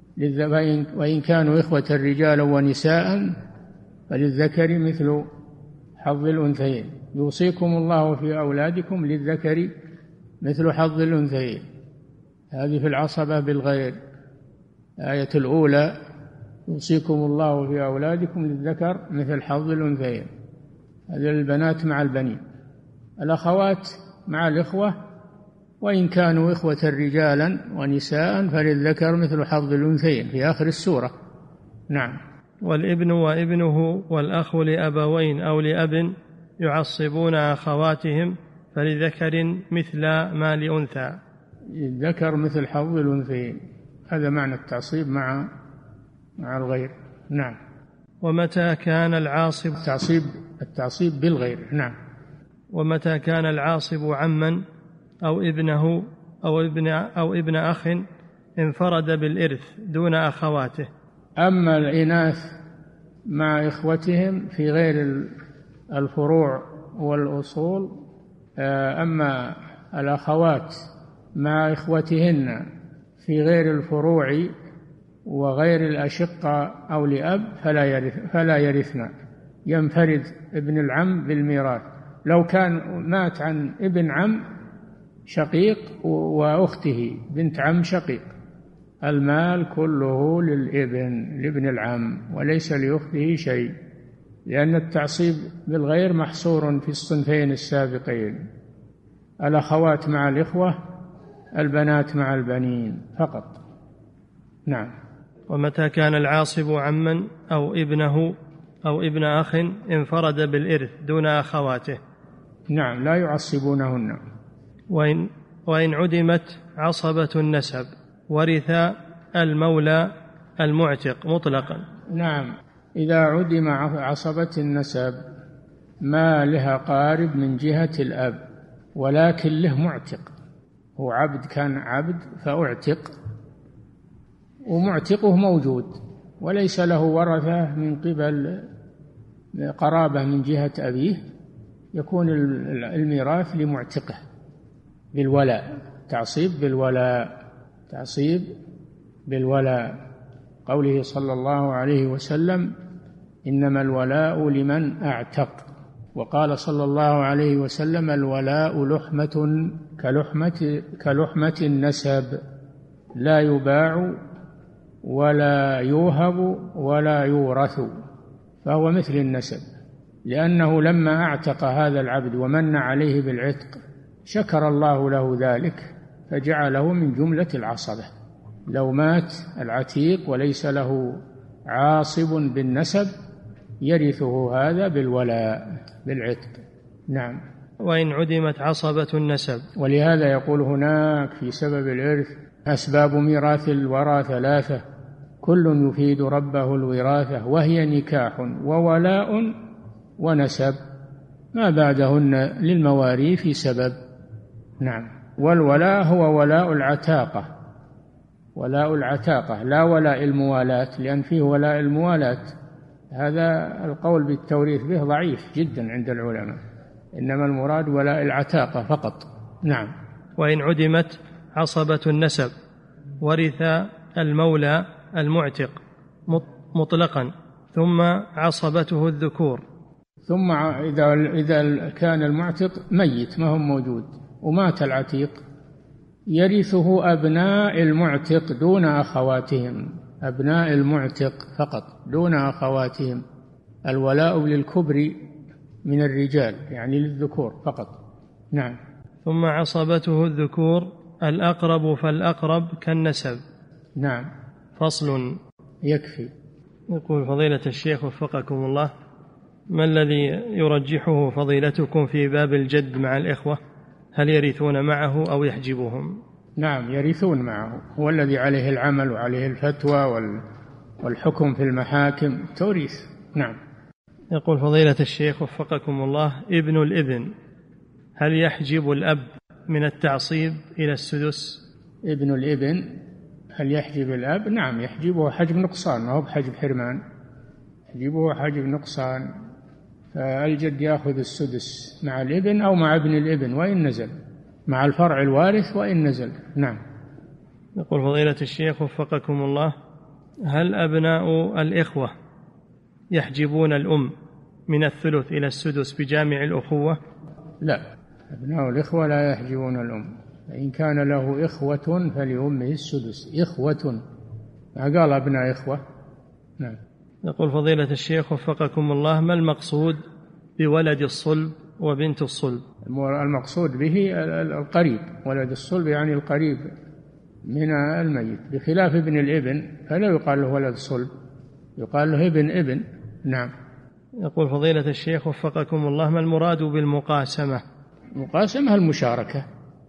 وإن كانوا إخوة رجالا ونساء فللذكر مثل حظ الأنثيين. يوصيكم الله في أولادكم للذكر مثل حظ الأنثيين. هذه في العصبة بالغير. الآية الأولى: يوصيكم الله في أولادكم للذكر مثل حظ الأنثيين، هذه البنات مع البنين. الأخوات مع الإخوة وإن كانوا إخوة رجالا ونساء فللذكر مثل حظ الأنثيين في آخر السورة. نعم. والابن وابنه والأخ لأبوين أو لأب يعصبون أخواتهم فلذكر مثل ما لأنثى، الذكر مثل حظ الأنثيين. هذا معنى التعصيب مع مع الغير. نعم. ومتى كان العاصب التعصيب التعصيب بالغير. نعم. ومتى كان العاصب عما أو ابنه أو ابن أو ابن أخ انفرد بالإرث دون أخواته. أما الإناث مع إخوتهم في غير الفروع والأصول، أما الأخوات مع إخوتهن في غير الفروع وغير الأشقة أو لأب فلا يرث فلا يرثن، ينفرد ابن العم بالميراث. لو كان مات عن ابن عم شقيق وأخته بنت عم شقيق، المال كله للابن لابن العم وليس لأخته شيء، لأن التعصيب بالغير محصور في الصنفين السابقين، الأخوات مع الإخوة، البنات مع البنين فقط. نعم. ومتى كان العاصب عما أو ابنه أو ابن أخ انفرد بالإرث دون أخواته. نعم، لا يعصبونهن. وإن, وإن عدمت عصبة النسب ورث المولى المعتق مطلقا. نعم، إذا عدم عصبة النسب ما لها قارب من جهة الأب ولكن له معتق، هو عبد كان عبد فأعتق ومعتقه موجود وليس له ورثة من قبل قرابة من جهة أبيه، يكون الميراث لمعتقه بالولاء، تعصيب بالولاء، تعصيب بالولاء. قوله صلى الله عليه وسلم إنما الولاء لمن أعتق، وقال صلى الله عليه وسلم الولاء لحمة كلحمة, كلحمة النسب لا يباع ولا يوهب ولا يورث، فهو مثل النسب، لأنه لما أعتق هذا العبد ومن عليه بالعتق شكر الله له ذلك فجعله من جملة العصبة. لو مات العتيق وليس له عاصب بالنسب يرثه هذا بالولاء بالعتق. نعم. وإن عدمت عصبة النسب. ولهذا يقول هناك في سبب الإرث أسباب ميراث الورى ثلاثة كل يفيد ربه الوراثة، وهي نكاح وولاء ونسب، ما بعدهن للمواريث سبب. نعم. والولاء هو ولاء العتاقة، ولاء العتاقة لا ولاء الموالاة، لأن فيه ولاء الموالاة هذا القول بالتوريث به ضعيف جدا عند العلماء، إنما المراد ولاء العتاقة فقط. نعم. وإن عدمت عصبة النسب ورث المولى المعتق مطلقا ثم عصبته الذكور. ثم إذا إذا كان المعتق ميت ما هو موجود ومات العتيق يرثه أبناء المعتق دون أخواتهم، أبناء المعتق فقط دون أخواتهم. الولاء للكبر من الرجال يعني للذكور فقط. نعم. ثم عصبته الذكور الأقرب فالأقرب كالنسب. نعم. فصل. يكفي. يقول فضيلة الشيخ وفقكم الله، ما الذي يرجحه فضيلتكم في باب الجد مع الإخوة؟ هل يرثون معه أو يحجبهم؟ نعم يرثون معه، هو الذي عليه العمل وعليه الفتوى والحكم في المحاكم توريث. نعم. يقول فضيلة الشيخ وفقكم الله، ابن الابن هل يحجب الأب من التعصيب إلى السدس؟ ابن الابن هل يحجب الأب؟ نعم يحجبه حجب نقصان، ما هو بحجب حرمان، يحجبه حجب نقصان، فالجد يأخذ السدس مع الابن أو مع ابن الابن وإن نزل، مع الفرع الوارث وإن نزل. نعم. يقول فضيلة الشيخ وفقكم الله، هل أبناء الإخوة يحجبون الأم من الثلث إلى السدس بجامع الأخوة؟ لا، أبناء الإخوة لا يحجبون الأم، فإن كان له إخوة فلأمه السدس، إخوة ما قال أبناء إخوة. نعم. يقول فضيلة الشيخ وفقكم الله، ما المقصود بولد الصلب وبنت الصلب؟ المقصود به القريب، ولد الصلب يعني القريب من الميت، بخلاف ابن الابن فلا يقال له ولد صلب، يقال له ابن ابن. نعم. يقول فضيلة الشيخ وفقكم الله، ما المراد بالمقاسمة؟ مقاسمة المشاركة،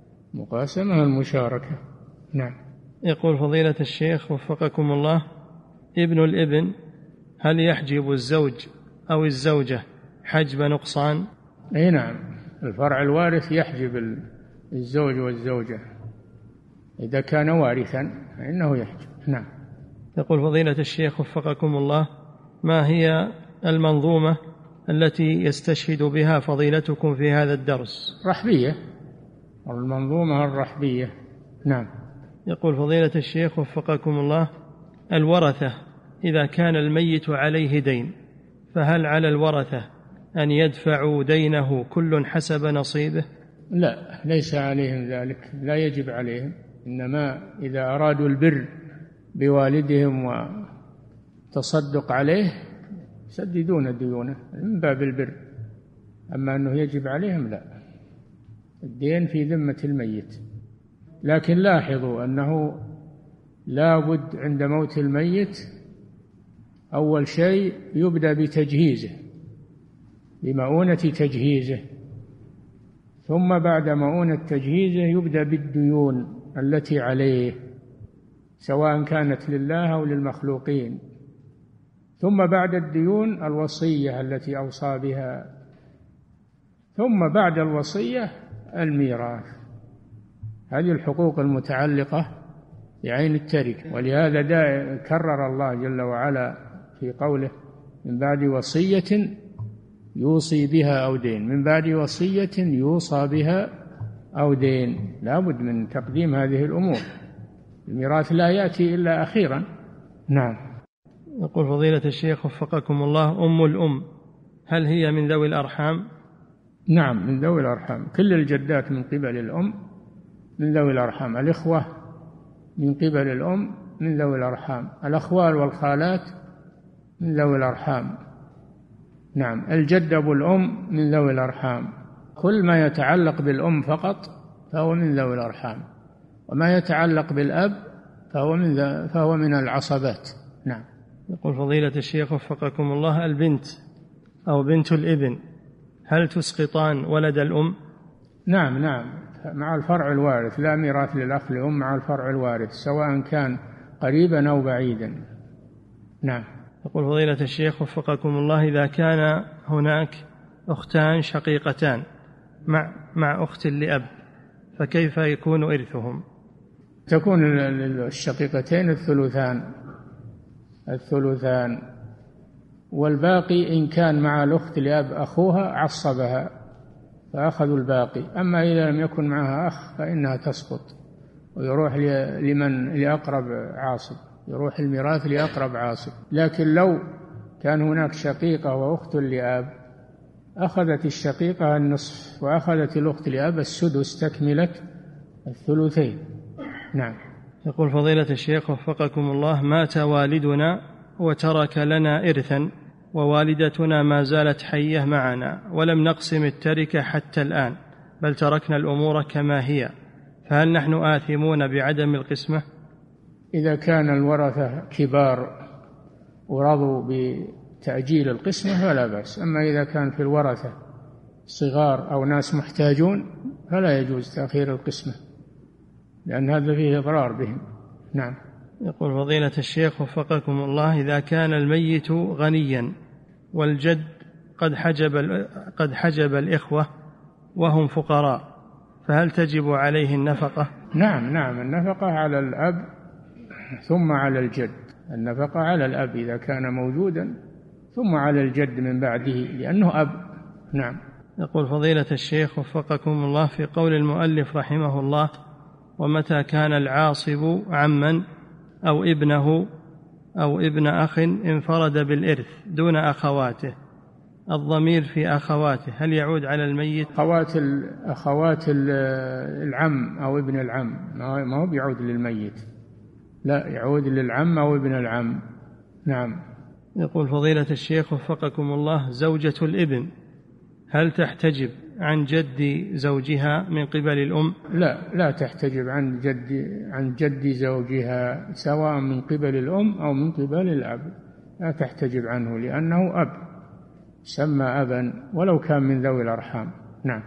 مقاسمة المشاركة. نعم. يقول فضيلة الشيخ وفقكم الله، ابن الابن هل يحجب الزوج أو الزوجة حجب نقصان؟ أي نعم، الفرع الوارث يحجب الزوج والزوجة، إذا كان وارثا فإنه يحجب. نعم. يقول فضيلة الشيخ وفقكم الله: ما هي المنظومة التي يستشهد بها فضيلتكم في هذا الدرس؟ رحبية، المنظومة الرحبية. نعم. يقول فضيلة الشيخ وفقكم الله: الورثة إذا كان الميت عليه دين، فهل على الورثة أن يدفعوا دينه كل حسب نصيبه؟ لا، ليس عليهم ذلك، لا يجب عليهم، إنما إذا أرادوا البر بوالدهم وتصدق عليه يسددون ديونه من باب البر، أما أنه يجب عليهم لا، الدين في ذمة الميت. لكن لاحظوا أنه لا بد عند موت الميت أول شيء يبدأ بتجهيزه، بمؤونة تجهيزه، ثم بعد مؤونة تجهيزه يبدأ بالديون التي عليه سواء كانت لله أو للمخلوقين، ثم بعد الديون الوصية التي أوصى بها، ثم بعد الوصية الميراث. هذه الحقوق المتعلقة بعين التركة. ولهذا كرر الله جل وعلا في قوله: من بعد وصية يوصي بها أو دين، من بعد وصية يوصى بها أو دين. لا بد من تقديم هذه الأمور، الميراث لا يأتي إلا أخيرا. نعم. يقول فضيلة الشيخ وفقكم الله: أم الأم هل هي من ذوي الأرحام؟ نعم، من ذوي الأرحام، كل الجدات من قبل الأم من ذوي الأرحام، الإخوة من قبل الأم من ذوي الأرحام، الأخوال والخالات من ذوي الأرحام. نعم، الجد أبو الأم من ذوي الأرحام، كل ما يتعلق بالأم فقط فهو من ذوي الأرحام، وما يتعلق بالأب فهو من فهو من العصبات. نعم. يقول فضيلة الشيخ وفقكم الله: البنت أو بنت الابن هل تسقطان ولد الأم؟ نعم نعم، مع الفرع الوارث، لا ميراث للأخ لأم مع الفرع الوارث سواء كان قريبا أو بعيدا. نعم. يقول فضيلة الشيخ وفقكم الله: إذا كان هناك أختان شقيقتان مع مع أخت لأب فكيف يكون إرثهم؟ تكون للشقيقتين الثلثان الثلثان والباقي إن كان مع الأخت لأب أخوها عصبها فأخذوا الباقي، أما إذا لم يكن معها أخ فإنها تسقط ويروح لمن لأقرب عاصب، يروح الميراث لأقرب عاصب. لكن لو كان هناك شقيقة وأخت لأب أخذت الشقيقة النصف وأخذت الأخت لأب السدس تكملة الثلثين. نعم. يقول فضيلة الشيخ وفقكم الله: مات والدنا وترك لنا إرثا ووالدتنا ما زالت حية معنا ولم نقسم التركة حتى الآن، بل تركنا الأمور كما هي، فهل نحن آثمون بعدم القسمة؟ إذا كان الورثة كبار ورضوا بتأجيل القسمة فلا بأس، أما إذا كان في الورثة صغار أو ناس محتاجون فلا يجوز تأخير القسمة، لأن هذا فيه إضرار بهم. نعم. يقول فضيلة الشيخ وفقكم الله: إذا كان الميت غنيا والجد قد حجب قد حجب الإخوة وهم فقراء، فهل تجب عليه النفقة؟ نعم نعم، النفقة على الأب ثم على الجد، النفقة على الأب إذا كان موجودا ثم على الجد من بعده لأنه أب. نعم. يقول فضيلة الشيخ وفقكم الله: في قول المؤلف رحمه الله: ومتى كان العاصب عما أو ابنه أو ابن أخ انفرد بالإرث دون أخواته، الضمير في أخواته هل يعود على الميت؟ أخوات أخوات العم أو ابن العم ما هو بيعود للميت، لا، يعود للعم أو ابن العم. نعم. يقول فضيلة الشيخ وفقكم الله: زوجة الابن هل تحتجب عن جد زوجها من قبل الأم؟ لا، لا تحتجب عن جد عن جد زوجها سواء من قبل الأم أو من قبل الأب، لا تحتجب عنه لأنه أب، سمى أبا ولو كان من ذوي الأرحام. نعم.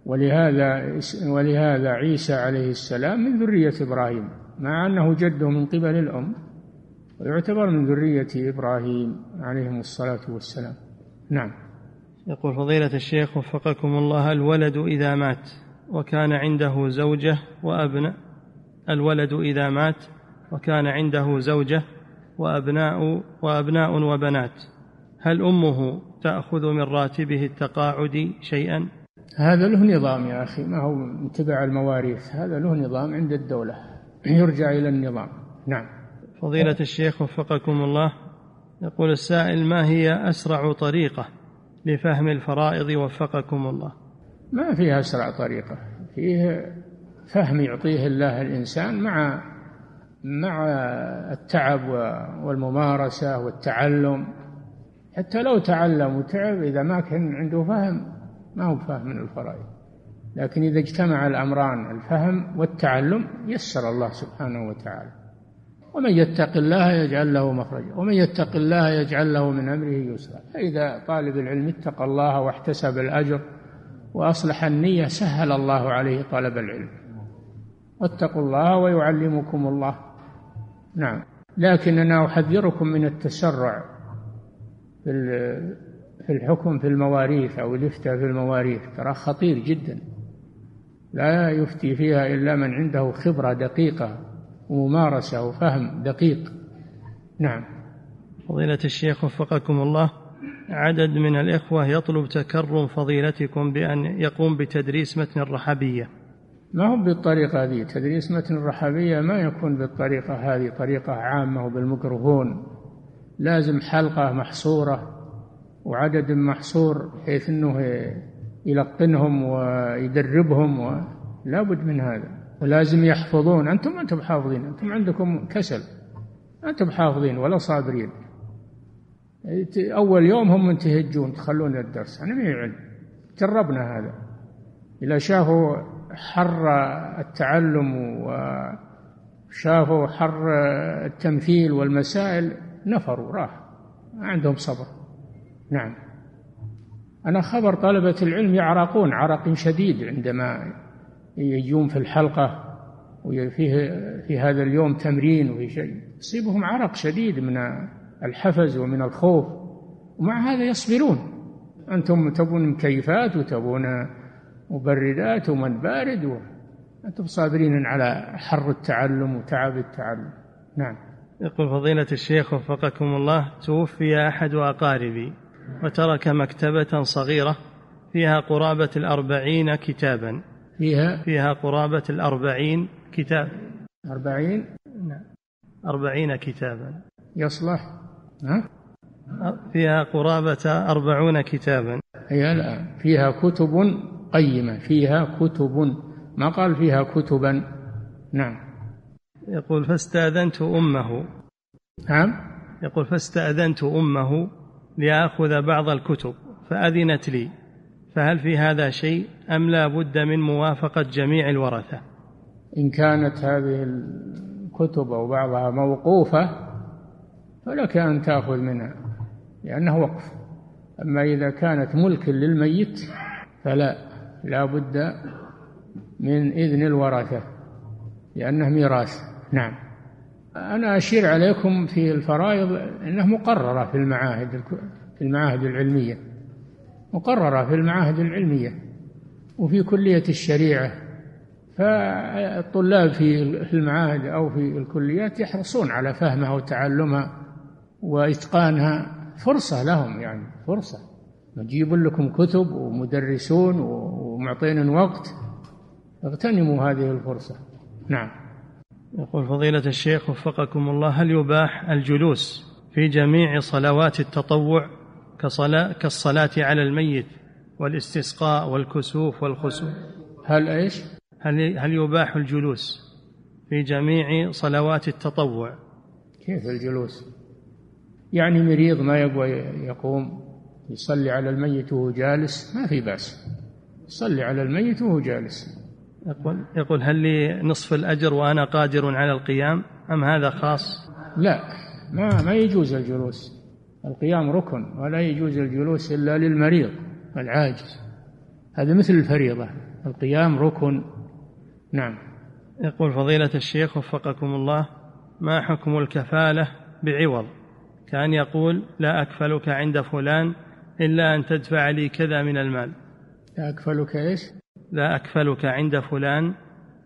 ولهذا ولهذا عيسى عليه السلام من ذرية إبراهيم مع أنه جده من قبل الأم، ويعتبر من ذرية إبراهيم عليهم الصلاة والسلام. نعم. يقول فضيلة الشيخ وفقكم الله: الولد إذا مات وكان عنده زوجة وأبناء الولد إذا مات وكان عنده زوجة وأبناء, وأبناء وبنات، هل أمه تأخذ من راتبه التقاعد شيئا؟ هذا له نظام يا أخي، ما هو من تبع المواريث، هذا له نظام عند الدولة، يرجع إلى النظام. نعم. فضيلة الشيخ وفقكم الله، يقول السائل: ما هي أسرع طريقة لفهم الفرائض وفقكم الله؟ ما فيها أسرع طريقة، فيه فهم يعطيه الله الإنسان مع مع التعب والممارسة والتعلم. حتى لو تعلم وتعب إذا ما كان عنده فهم ما هو فاهم من الفرائض، لكن إذا اجتمع الأمران الفهم والتعلم يسر الله سبحانه وتعالى. ومن يتق الله يجعل له مخرجا ومن يتق الله يجعل له من أمره يسرا. فإذا طالب العلم اتقى الله واحتسب الأجر وأصلح النية سهل الله عليه طلب العلم. واتقوا الله ويعلمكم الله. نعم. لكن أنا أحذركم من التسرع في الحكم في المواريث أو الإفتاء في المواريث، ترى خطير جدا، لا يفتي فيها إلا من عنده خبرة دقيقة وممارسة وفهم دقيق. نعم. فضيلة الشيخ وفقكم الله، عدد من الإخوة يطلب تكرم فضيلتكم بأن يقوم بتدريس متن الرحبية. ما هو بالطريقة هذه، تدريس متن الرحبية ما يكون بالطريقة هذه، طريقة عامة وبالميكروفون، لازم حلقة محصورة وعدد محصور بحيث أنه يلقنهم ويدربهم، ولا بد من هذا. ولازم يحفظون. أنتم أنتم حافظين، أنتم عندكم كسل، أنتم حافظين ولا صابرين. أول يوم هم انتهجون تخلون الدرس، أنا ما يعلم، جربنا هذا. إذا شافوا حر التعلم وشافوا حر التمثيل والمسائل نفروا، راح، ما عندهم صبر. نعم. أنا خبر طلبة العلم يعرقون عرق شديد عندما يجون في الحلقة وفيه في هذا اليوم تمرين وفي شيء، يصيبهم عرق شديد من الحفز ومن الخوف، ومع هذا يصبرون. أنتم تبون مكيفات وتبون مبردات ومن بارد، وأنتم صابرين على حر التعلم وتعب التعلم. نعم. يقول فضيلة الشيخ وفقكم الله: توفي أحد أقاربي وترك مكتبة صغيرة فيها قرابة الأربعين كتابا. فيها فيها قرابة الأربعين كتاب. أربعين نعم أربعين كتابا يصلح. ها؟ فيها قرابة أربعون كتابا. هي لا، فيها كتب قيمة، فيها كتب، ما قال فيها كتبا. نعم. يقول: فاستأذنت أمه. نعم. يقول: فاستأذنت أمه لآخذ بعض الكتب فأذنت لي، فهل في هذا شيء أم لا بد من موافقة جميع الورثة؟ إن كانت هذه الكتب أو بعضها موقوفة فلك أن تأخذ منها لأنه وقف. أما إذا كانت ملك للميت فلا، لا بد من إذن الورثة لأنه ميراث. نعم. أنا أشير عليكم في الفرائض أنها مقررة في المعاهد في المعاهد العلمية، مقررة في المعاهد العلمية وفي كلية الشريعة. فالطلاب في المعاهد أو في الكليات يحرصون على فهمها وتعلمها وإتقانها، فرصة لهم، يعني فرصة. نجيب لكم كتب ومدرسون ومعطين وقت، اغتنموا هذه الفرصة. نعم. يقول فضيلة الشيخ وفقكم الله: هل يباح الجلوس في جميع صلوات التطوع كصلاة كالصلاة على الميت والاستسقاء والكسوف والخسوف؟ هل إيش؟ هل هل يباح الجلوس في جميع صلوات التطوع؟ كيف الجلوس؟ يعني مريض ما يقوى يقوم يصلي على الميت وهو جالس، ما في بأس، يصلي على الميت وهو جالس. يقول, يقول هل لي نصف الأجر وأنا قادر على القيام أم هذا خاص؟ لا، ما ما يجوز الجلوس. القيام ركن، ولا يجوز الجلوس إلا للمريض العاجز، هذا مثل الفريضة. القيام ركن. نعم. يقول فضيلة الشيخ وفقكم الله: ما حكم الكفالة بعوض؟ كان يقول: لا أكفلك عند فلان إلا أن تدفع لي كذا من المال. لا أكفلك إيش؟ لا أكفلك عند فلان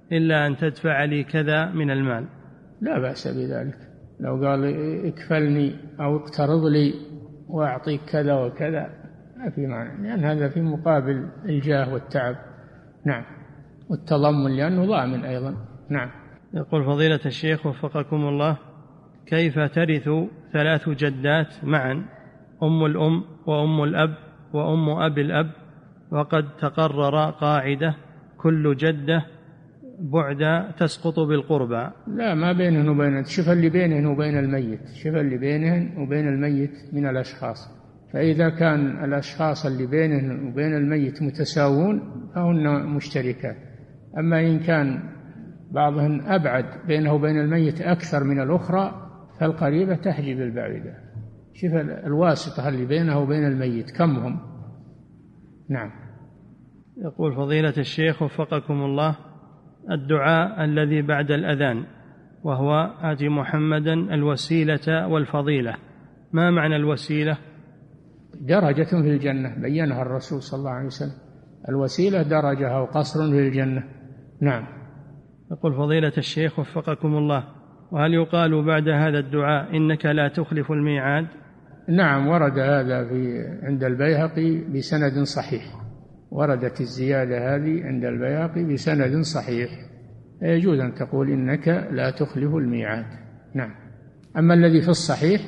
إلا أن تدفع لي كذا من المال. لا بأس بذلك، لو قال اكفلني أو اقترض لي وأعطيك كذا وكذا ما في معنى، لأن هذا في مقابل الجاه والتعب. نعم، والتضمن لأنه ضامن أيضا. نعم. يقول فضيلة الشيخ وفقكم الله: كيف ترث ثلاث جدات معا، أم الأم وأم الأب وأم أب الأب، وقد تقرر قاعدة كل جدة بعد تسقط بالقربى؟ لا، ما بينهن وبين، شوف اللي بينهن وبين الميت، شوف اللي بينهن وبين الميت من الأشخاص، فإذا كان الأشخاص اللي بينهن وبين الميت متساوون فهن مشتركات. أما إن كان بعضهن أبعد بينه وبين الميت أكثر من الأخرى فالقريبة تحجب البعيدة. شوف الواسطة اللي بينه وبين الميت كم هم. نعم. يقول فضيلة الشيخ وفقكم الله: الدعاء الذي بعد الأذان وهو آت محمدا الوسيلة والفضيلة، ما معنى الوسيلة؟ درجة في الجنة بينها الرسول صلى الله عليه وسلم، الوسيلة درجة أو قصر في الجنة. نعم. يقول فضيلة الشيخ وفقكم الله: وهل يقال بعد هذا الدعاء إنك لا تخلف الميعاد؟ نعم، ورد هذا في عند البيهقي بسند صحيح، وردت الزيادة هذه عند البيهقي بسند صحيح، يجوز أن تقول إنك لا تخلف الميعاد. نعم. أما الذي في الصحيح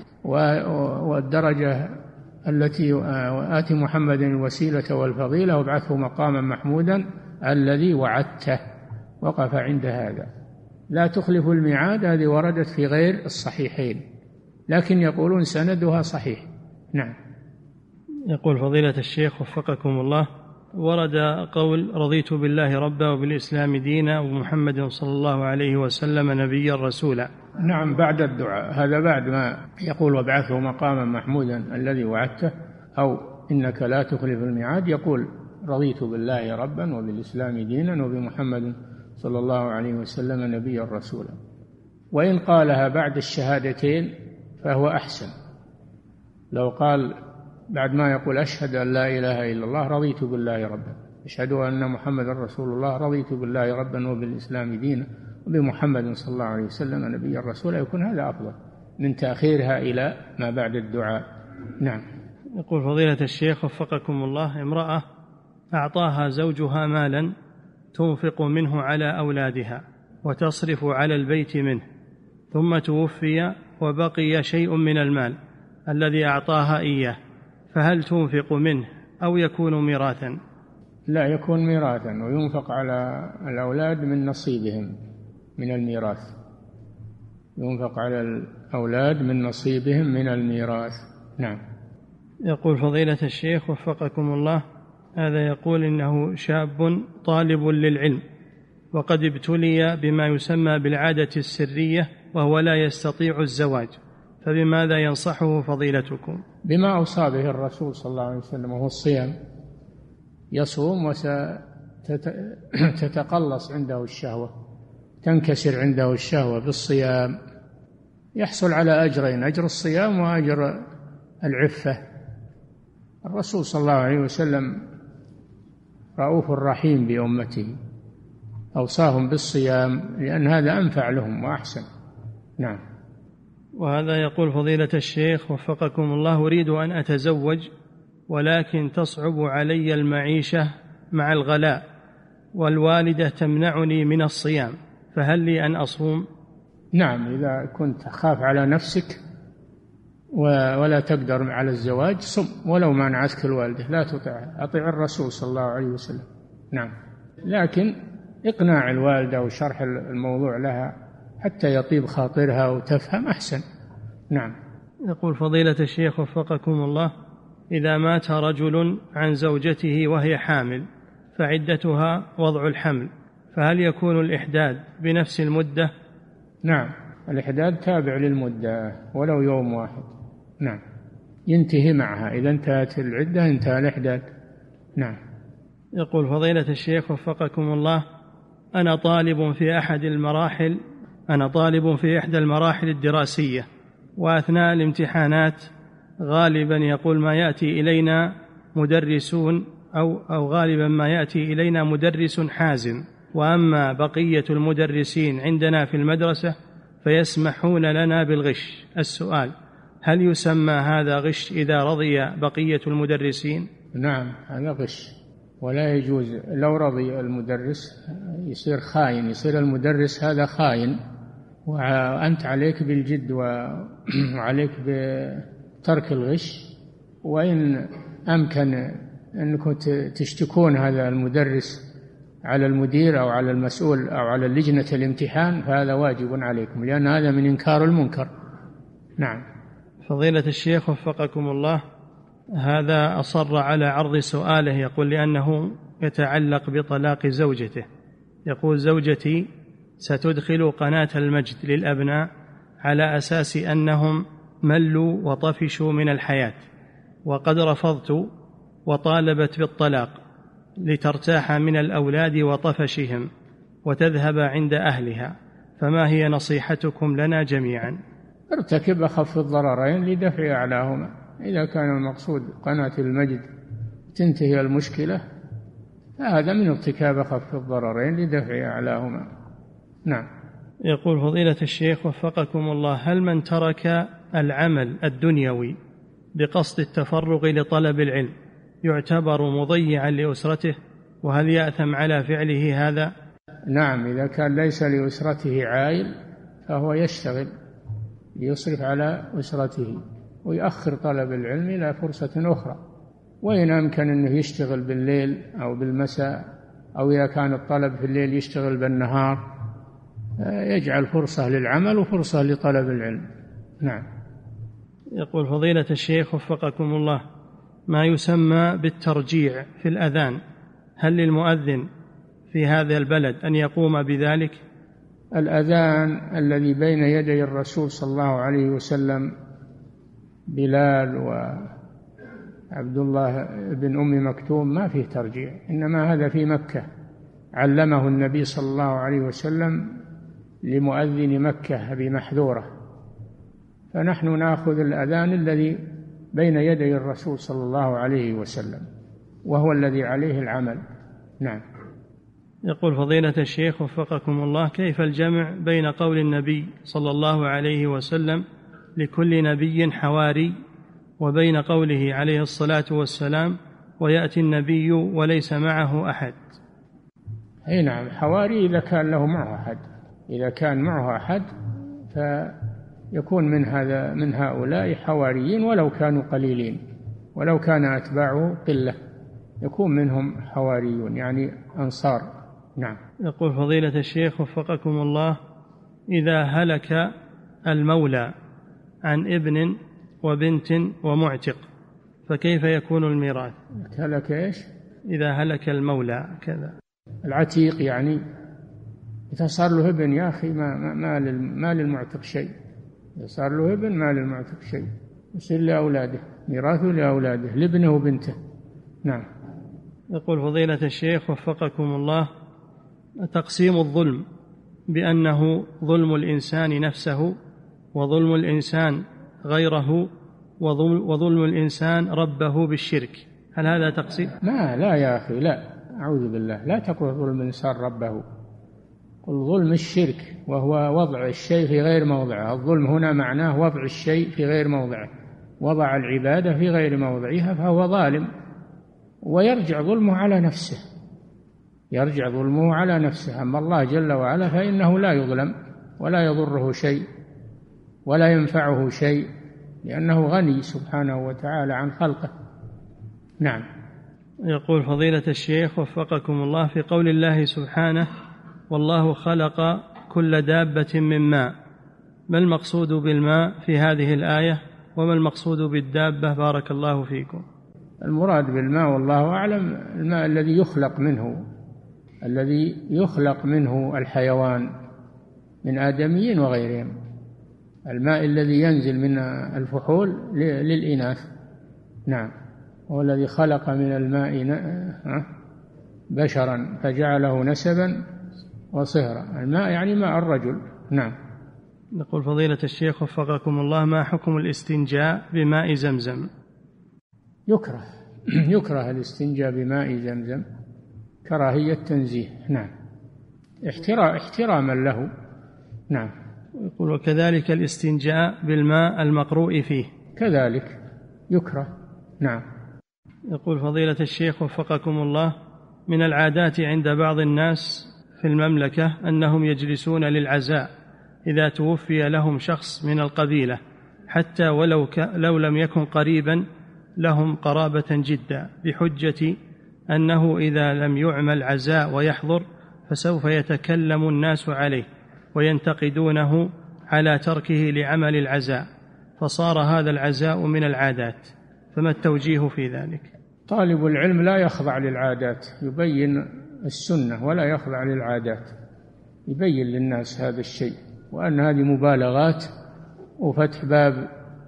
والدرجة التي آت محمد الوسيلة والفضيلة وابعثه مقاما محمودا الذي وعدته، وقف عند هذا. لا تخلف الميعاد هذه وردت في غير الصحيحين، لكن يقولون سندها صحيح. نعم. يقول فضيلة الشيخ وفقكم الله: ورد قول رضيت بالله ربا وبالإسلام دينا ومحمد صلى الله عليه وسلم نبيا رسولا. نعم، بعد الدعاء، هذا بعد ما يقول وابعثه مقاما محمودا الذي وعدته، أو إنك لا تخلف الميعاد، يقول رضيت بالله ربا وبالإسلام دينا وبمحمد صلى الله عليه وسلم نبيا رسولا. وإن قالها بعد الشهادتين فهو أحسن. لو قال بعد ما يقول أشهد أن لا إله إلا الله رضيت بالله ربا، أشهد أن محمد رسول الله رضيت بالله ربا وبالإسلام دينا وبمحمد صلى الله عليه وسلم نبيا رسولا، يكون هذا أفضل من تأخيرها إلى ما بعد الدعاء. نعم. يقول فضيلة الشيخ وفقكم الله: امرأة أعطاها زوجها مالا تنفق منه على أولادها وتصرف على البيت منه، ثم توفي وبقي شيء من المال الذي أعطاها إياه، فهل تنفق منه أو يكون ميراثا؟ لا، يكون ميراثا، وينفق على الأولاد من نصيبهم من الميراث، ينفق على الأولاد من نصيبهم من الميراث. نعم. يقول فضيلة الشيخ وفقكم الله: هذا يقول إنه شاب طالب للعلم وقد ابتلي بما يسمى بالعادة السرية وهو لا يستطيع الزواج، فبماذا ينصحه فضيلتكم؟ بما أوصى به الرسول صلى الله عليه وسلم، وهو الصيام، يصوم وستتقلص عنده الشهوة، تنكسر عنده الشهوة بالصيام، يحصل على أجرين، أجر الصيام وأجر العفة. الرسول صلى الله عليه وسلم رؤوف رحيم بأمته، أوصاهم بالصيام لأن هذا أنفع لهم وأحسن. نعم. وهذا يقول فضيلة الشيخ وفقكم الله: أريد أن أتزوج ولكن تصعب علي المعيشة مع الغلاء، والوالدة تمنعني من الصيام، فهل لي أن أصوم؟ نعم، إذا كنت تخاف على نفسك ولا تقدر على الزواج صم، ولو منعتك الوالدة لا تطع، أطيع الرسول صلى الله عليه وسلم. نعم، لكن إقناع الوالدة وشرح الموضوع لها حتى يطيب خاطرها وتفهم أحسن. نعم. يقول فضيلة الشيخ وفقكم الله: إذا مات رجل عن زوجته وهي حامل فعدتها وضع الحمل، فهل يكون الإحداد بنفس المدة؟ نعم، الإحداد تابع للمدة ولو يوم واحد. نعم، ينتهي معها، إذا انتهت العدة انتهى الإحداد. نعم. يقول فضيلة الشيخ وفقكم الله: أنا طالب في أحد المراحل أنا طالب في إحدى المراحل الدراسية، وأثناء الامتحانات غالبا يقول ما يأتي إلينا مدرسون أو, أو غالبا ما يأتي إلينا مدرس حازم وأما بقية المدرسين عندنا في المدرسة فيسمحون لنا بالغش. السؤال: هل يسمى هذا غش إذا رضي بقية المدرسين؟ نعم، هذا غش ولا يجوز. لو رضي المدرس يصير خاين، يصير المدرس هذا خاين، وأنت عليك بالجد وعليك بترك الغش. وإن أمكن أنكم تشتكون هذا المدرس على المدير أو على المسؤول أو على لجنة الامتحان فهذا واجب عليكم، لأن هذا من إنكار المنكر. نعم. فضيلة الشيخ وفقكم الله، هذا أصر على عرض سؤاله، يقول لأنه يتعلق بطلاق زوجته. يقول: زوجتي ستدخل قناة المجد للأبناء على أساس أنهم ملوا وطفشوا من الحياة، وقد رفضت وطالبت بالطلاق لترتاح من الأولاد وطفشهم وتذهب عند أهلها، فما هي نصيحتكم لنا جميعا؟ ارتكب أخف الضررين لدفع أعلاهما. إذا كان المقصود قناة المجد تنتهي المشكلة فهذا من ارتكاب أخف الضررين لدفع أعلاهما. نعم. يقول: فضيلة الشيخ وفقكم الله، هل من ترك العمل الدنيوي بقصد التفرغ لطلب العلم يعتبر مضيعا لأسرته، وهل يأثم على فعله هذا؟ نعم، إذا كان ليس لأسرته عائل فهو يشتغل ليصرف على أسرته ويؤخر طلب العلم إلى فرصة أخرى. وإن أمكن أنه يشتغل بالليل أو بالمساء، أو إذا كان الطلب في الليل يشتغل بالنهار، يجعل فرصة للعمل وفرصة لطلب العلم. نعم. يقول: فضيلة الشيخ وفقكم الله، ما يسمى بالترجيع في الأذان، هل للمؤذن في هذا البلد أن يقوم بذلك؟ الأذان الذي بين يدي الرسول صلى الله عليه وسلم بلال وعبد الله بن أم مكتوم ما فيه ترجيع، إنما هذا في مكة علمه النبي صلى الله عليه وسلم لمؤذن مكة بمحذورة، فنحن نأخذ الأذان الذي بين يدي الرسول صلى الله عليه وسلم وهو الذي عليه العمل. نعم. يقول: فضيلة الشيخ وفقكم الله، كيف الجمع بين قول النبي صلى الله عليه وسلم لكل نبي حواري وبين قوله عليه الصلاة والسلام ويأتي النبي وليس معه أحد؟ أي نعم، حواري إذا كان له معه أحد، إذا كان معه أحد فيكون من هذا من هؤلاء حواريين ولو كانوا قليلين، ولو كان أتباعه قلة يكون منهم حواريون يعني أنصار. نعم. يقول: فضيلة الشيخ وفقكم الله، إذا هلك المولى عن ابن وبنت ومعتق فكيف يكون الميراث؟ هلك إيش؟ إذا هلك المولى كذا العتيق، يعني إذا صار له ابن يا أخي ما ما ما للمعتق شيء، إذا صار له ابن ما للمعتق شيء، يصير لأولاده ميراثه لأولاده لابنه وبنته. نعم. يقول: فضيلة الشيخ وفقكم الله، تقسيم الظلم بأنه ظلم الإنسان نفسه وظلم الإنسان غيره وظلم, وظلم الإنسان ربه بالشرك، هل هذا تقسيم؟ ما لا يا أخي، لا، أعوذ بالله، لا تقل ظلم الإنسان ربه، قل ظلم الشرك وهو وضع الشيء في غير موضعه. الظلم هنا معناه وضع الشيء في غير موضعه، وضع العبادة في غير موضعها فهو ظالم، ويرجع ظلمه على نفسه، يرجع ظلمه على نفسه. أما الله جل وعلا فإنه لا يظلم ولا يضره شيء ولا ينفعه شيء، لأنه غني سبحانه وتعالى عن خلقه. نعم. يقول: فضيلة الشيخ وفقكم الله، في قول الله سبحانه والله خلق كل دابة من ماء، ما المقصود بالماء في هذه الآية، وما المقصود بالدابة بارك الله فيكم؟ المراد بالماء والله أعلم الماء الذي يخلق منه الذي يخلق منه الحيوان من آدميين وغيرهم، الماء الذي ينزل من الفحول للإناث. نعم. هو الذي خلق من الماء بشرا فجعله نسبا وصهرا، الماء يعني ماء الرجل. نعم. نقول: فضيلة الشيخ وفقكم الله، ما حكم الاستنجاء بماء زمزم؟ يكره يكره الاستنجاء بماء زمزم كراهية تنزيه. نعم. احتراما له. نعم. يقول وكذلك الاستنجاء بالماء المقروء فيه كذلك يكره. نعم. يقول فضيلة الشيخ وفقكم الله، من العادات عند بعض الناس في المملكة أنهم يجلسون للعزاء إذا توفي لهم شخص من القبيلة، حتى ولو ك... لو لم يكن قريبا لهم قرابة جدا، بحجة أنه إذا لم يعمل عزاء ويحضر فسوف يتكلم الناس عليه وينتقدونه على تركه لعمل العزاء، فصار هذا العزاء من العادات، فما التوجيه في ذلك؟ طالب العلم لا يخضع للعادات، يبين السنة ولا يخضع للعادات، يبين للناس هذا الشيء، وأن هذه مبالغات وفتح باب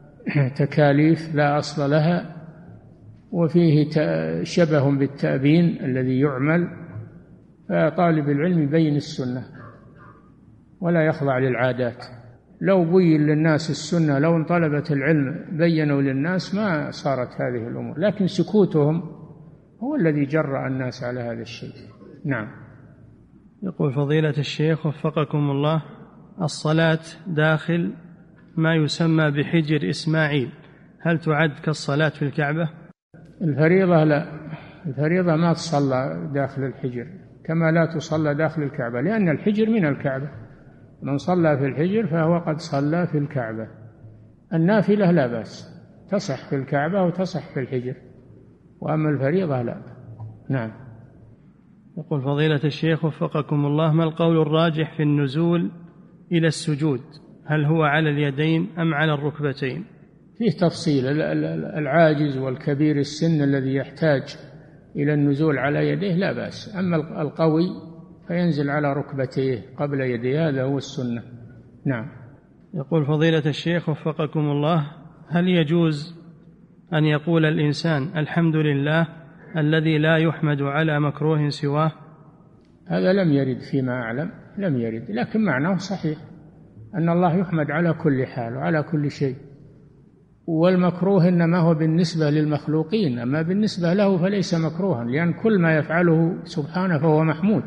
تكاليف لا أصل لها، وفيه شبه بالتأبين الذي يعمل. فطالب العلم يبين السنة ولا يخضع للعادات. لو بين للناس السنة، لو ان طلبة العلم بينوا للناس ما صارت هذه الأمور، لكن سكوتهم هو الذي جرأ الناس على هذا الشيء. نعم. يقول فضيلة الشيخ وفقكم الله، الصلاة داخل ما يسمى بحجر إسماعيل هل تعد كالصلاة في الكعبة؟ الفريضة لا، الفريضة ما تصلى داخل الحجر، كما لا تصلى داخل الكعبة، لأن الحجر من الكعبة، من صلى في الحجر فهو قد صلى في الكعبة. النافلة لا بأس، تصح في الكعبة وتصح في الحجر، وأما الفريضة لا. نعم. يقول فضيلة الشيخ وفقكم الله، ما القول الراجح في النزول إلى السجود؟ هل هو على اليدين أم على الركبتين؟ فيه تفصيل. العاجز والكبير السن الذي يحتاج إلى النزول على يديه لا بأس، أما القوي فينزل على ركبتيه قبل يديه، هذا هو السنة. نعم. يقول فضيلة الشيخ وفقكم الله، هل يجوز أن يقول الإنسان الحمد لله الذي لا يحمد على مكروه سواه؟ هذا لم يرد فيما أعلم، لم يرد، لكن معناه صحيح أن الله يحمد على كل حال وعلى كل شيء، والمكروه إنما هو بالنسبة للمخلوقين، أما بالنسبة له فليس مكروها، لأن كل ما يفعله سبحانه فهو محمود،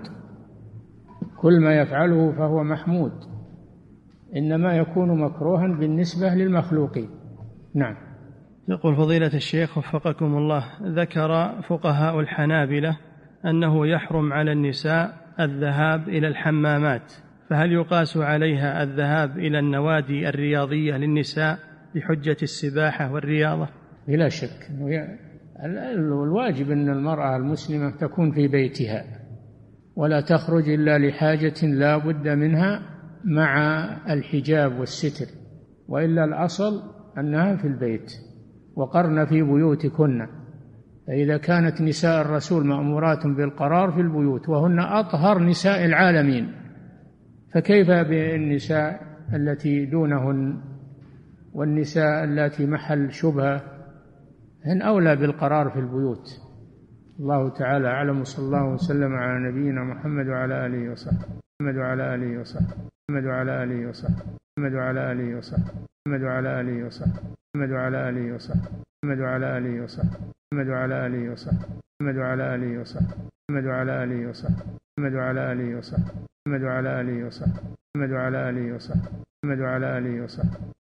كل ما يفعله فهو محمود، إنما يكون مكروها بالنسبة للمخلوقين. نعم. يقول فضيلة الشيخ وفقكم الله، ذكر فقهاء الحنابلة أنه يحرم على النساء الذهاب إلى الحمامات، فهل يقاس عليها الذهاب إلى النوادي الرياضية للنساء بحجة السباحة والرياضة؟ بلا شك الواجب أن المرأة المسلمة تكون في بيتها ولا تخرج إلا لحاجة لا بد منها مع الحجاب والستر، وإلا الأصل أنها في البيت، وقرن في بيوتكن. فإذا كانت نساء الرسول مأمورات بالقرار في البيوت وهن أطهر نساء العالمين، فكيف بالنساء التي دونهن والنساء التي محل شبهة؟ هن أولى بالقرار في البيوت. الله تعالى أعلم، صلى الله وسلم على نبينا محمد وعلى آله وصحبه محمد وعلى آله وصحبه محمد وعلى آله وصحبه محمد وعلى آله وصحبه محمد وعلى آله وصحبه محمد وعلى آله وصحبه محمد وعلى آله وصحبه محمد وعلى آله وصحبه محمد وعلى آله وصحبه محمد وعلى آله وصحبه محمد وعلى آله وصحبه محمد وعلى آله وصحبه محمد وعلى آله وصحبه محمد وعلى آله وصحبه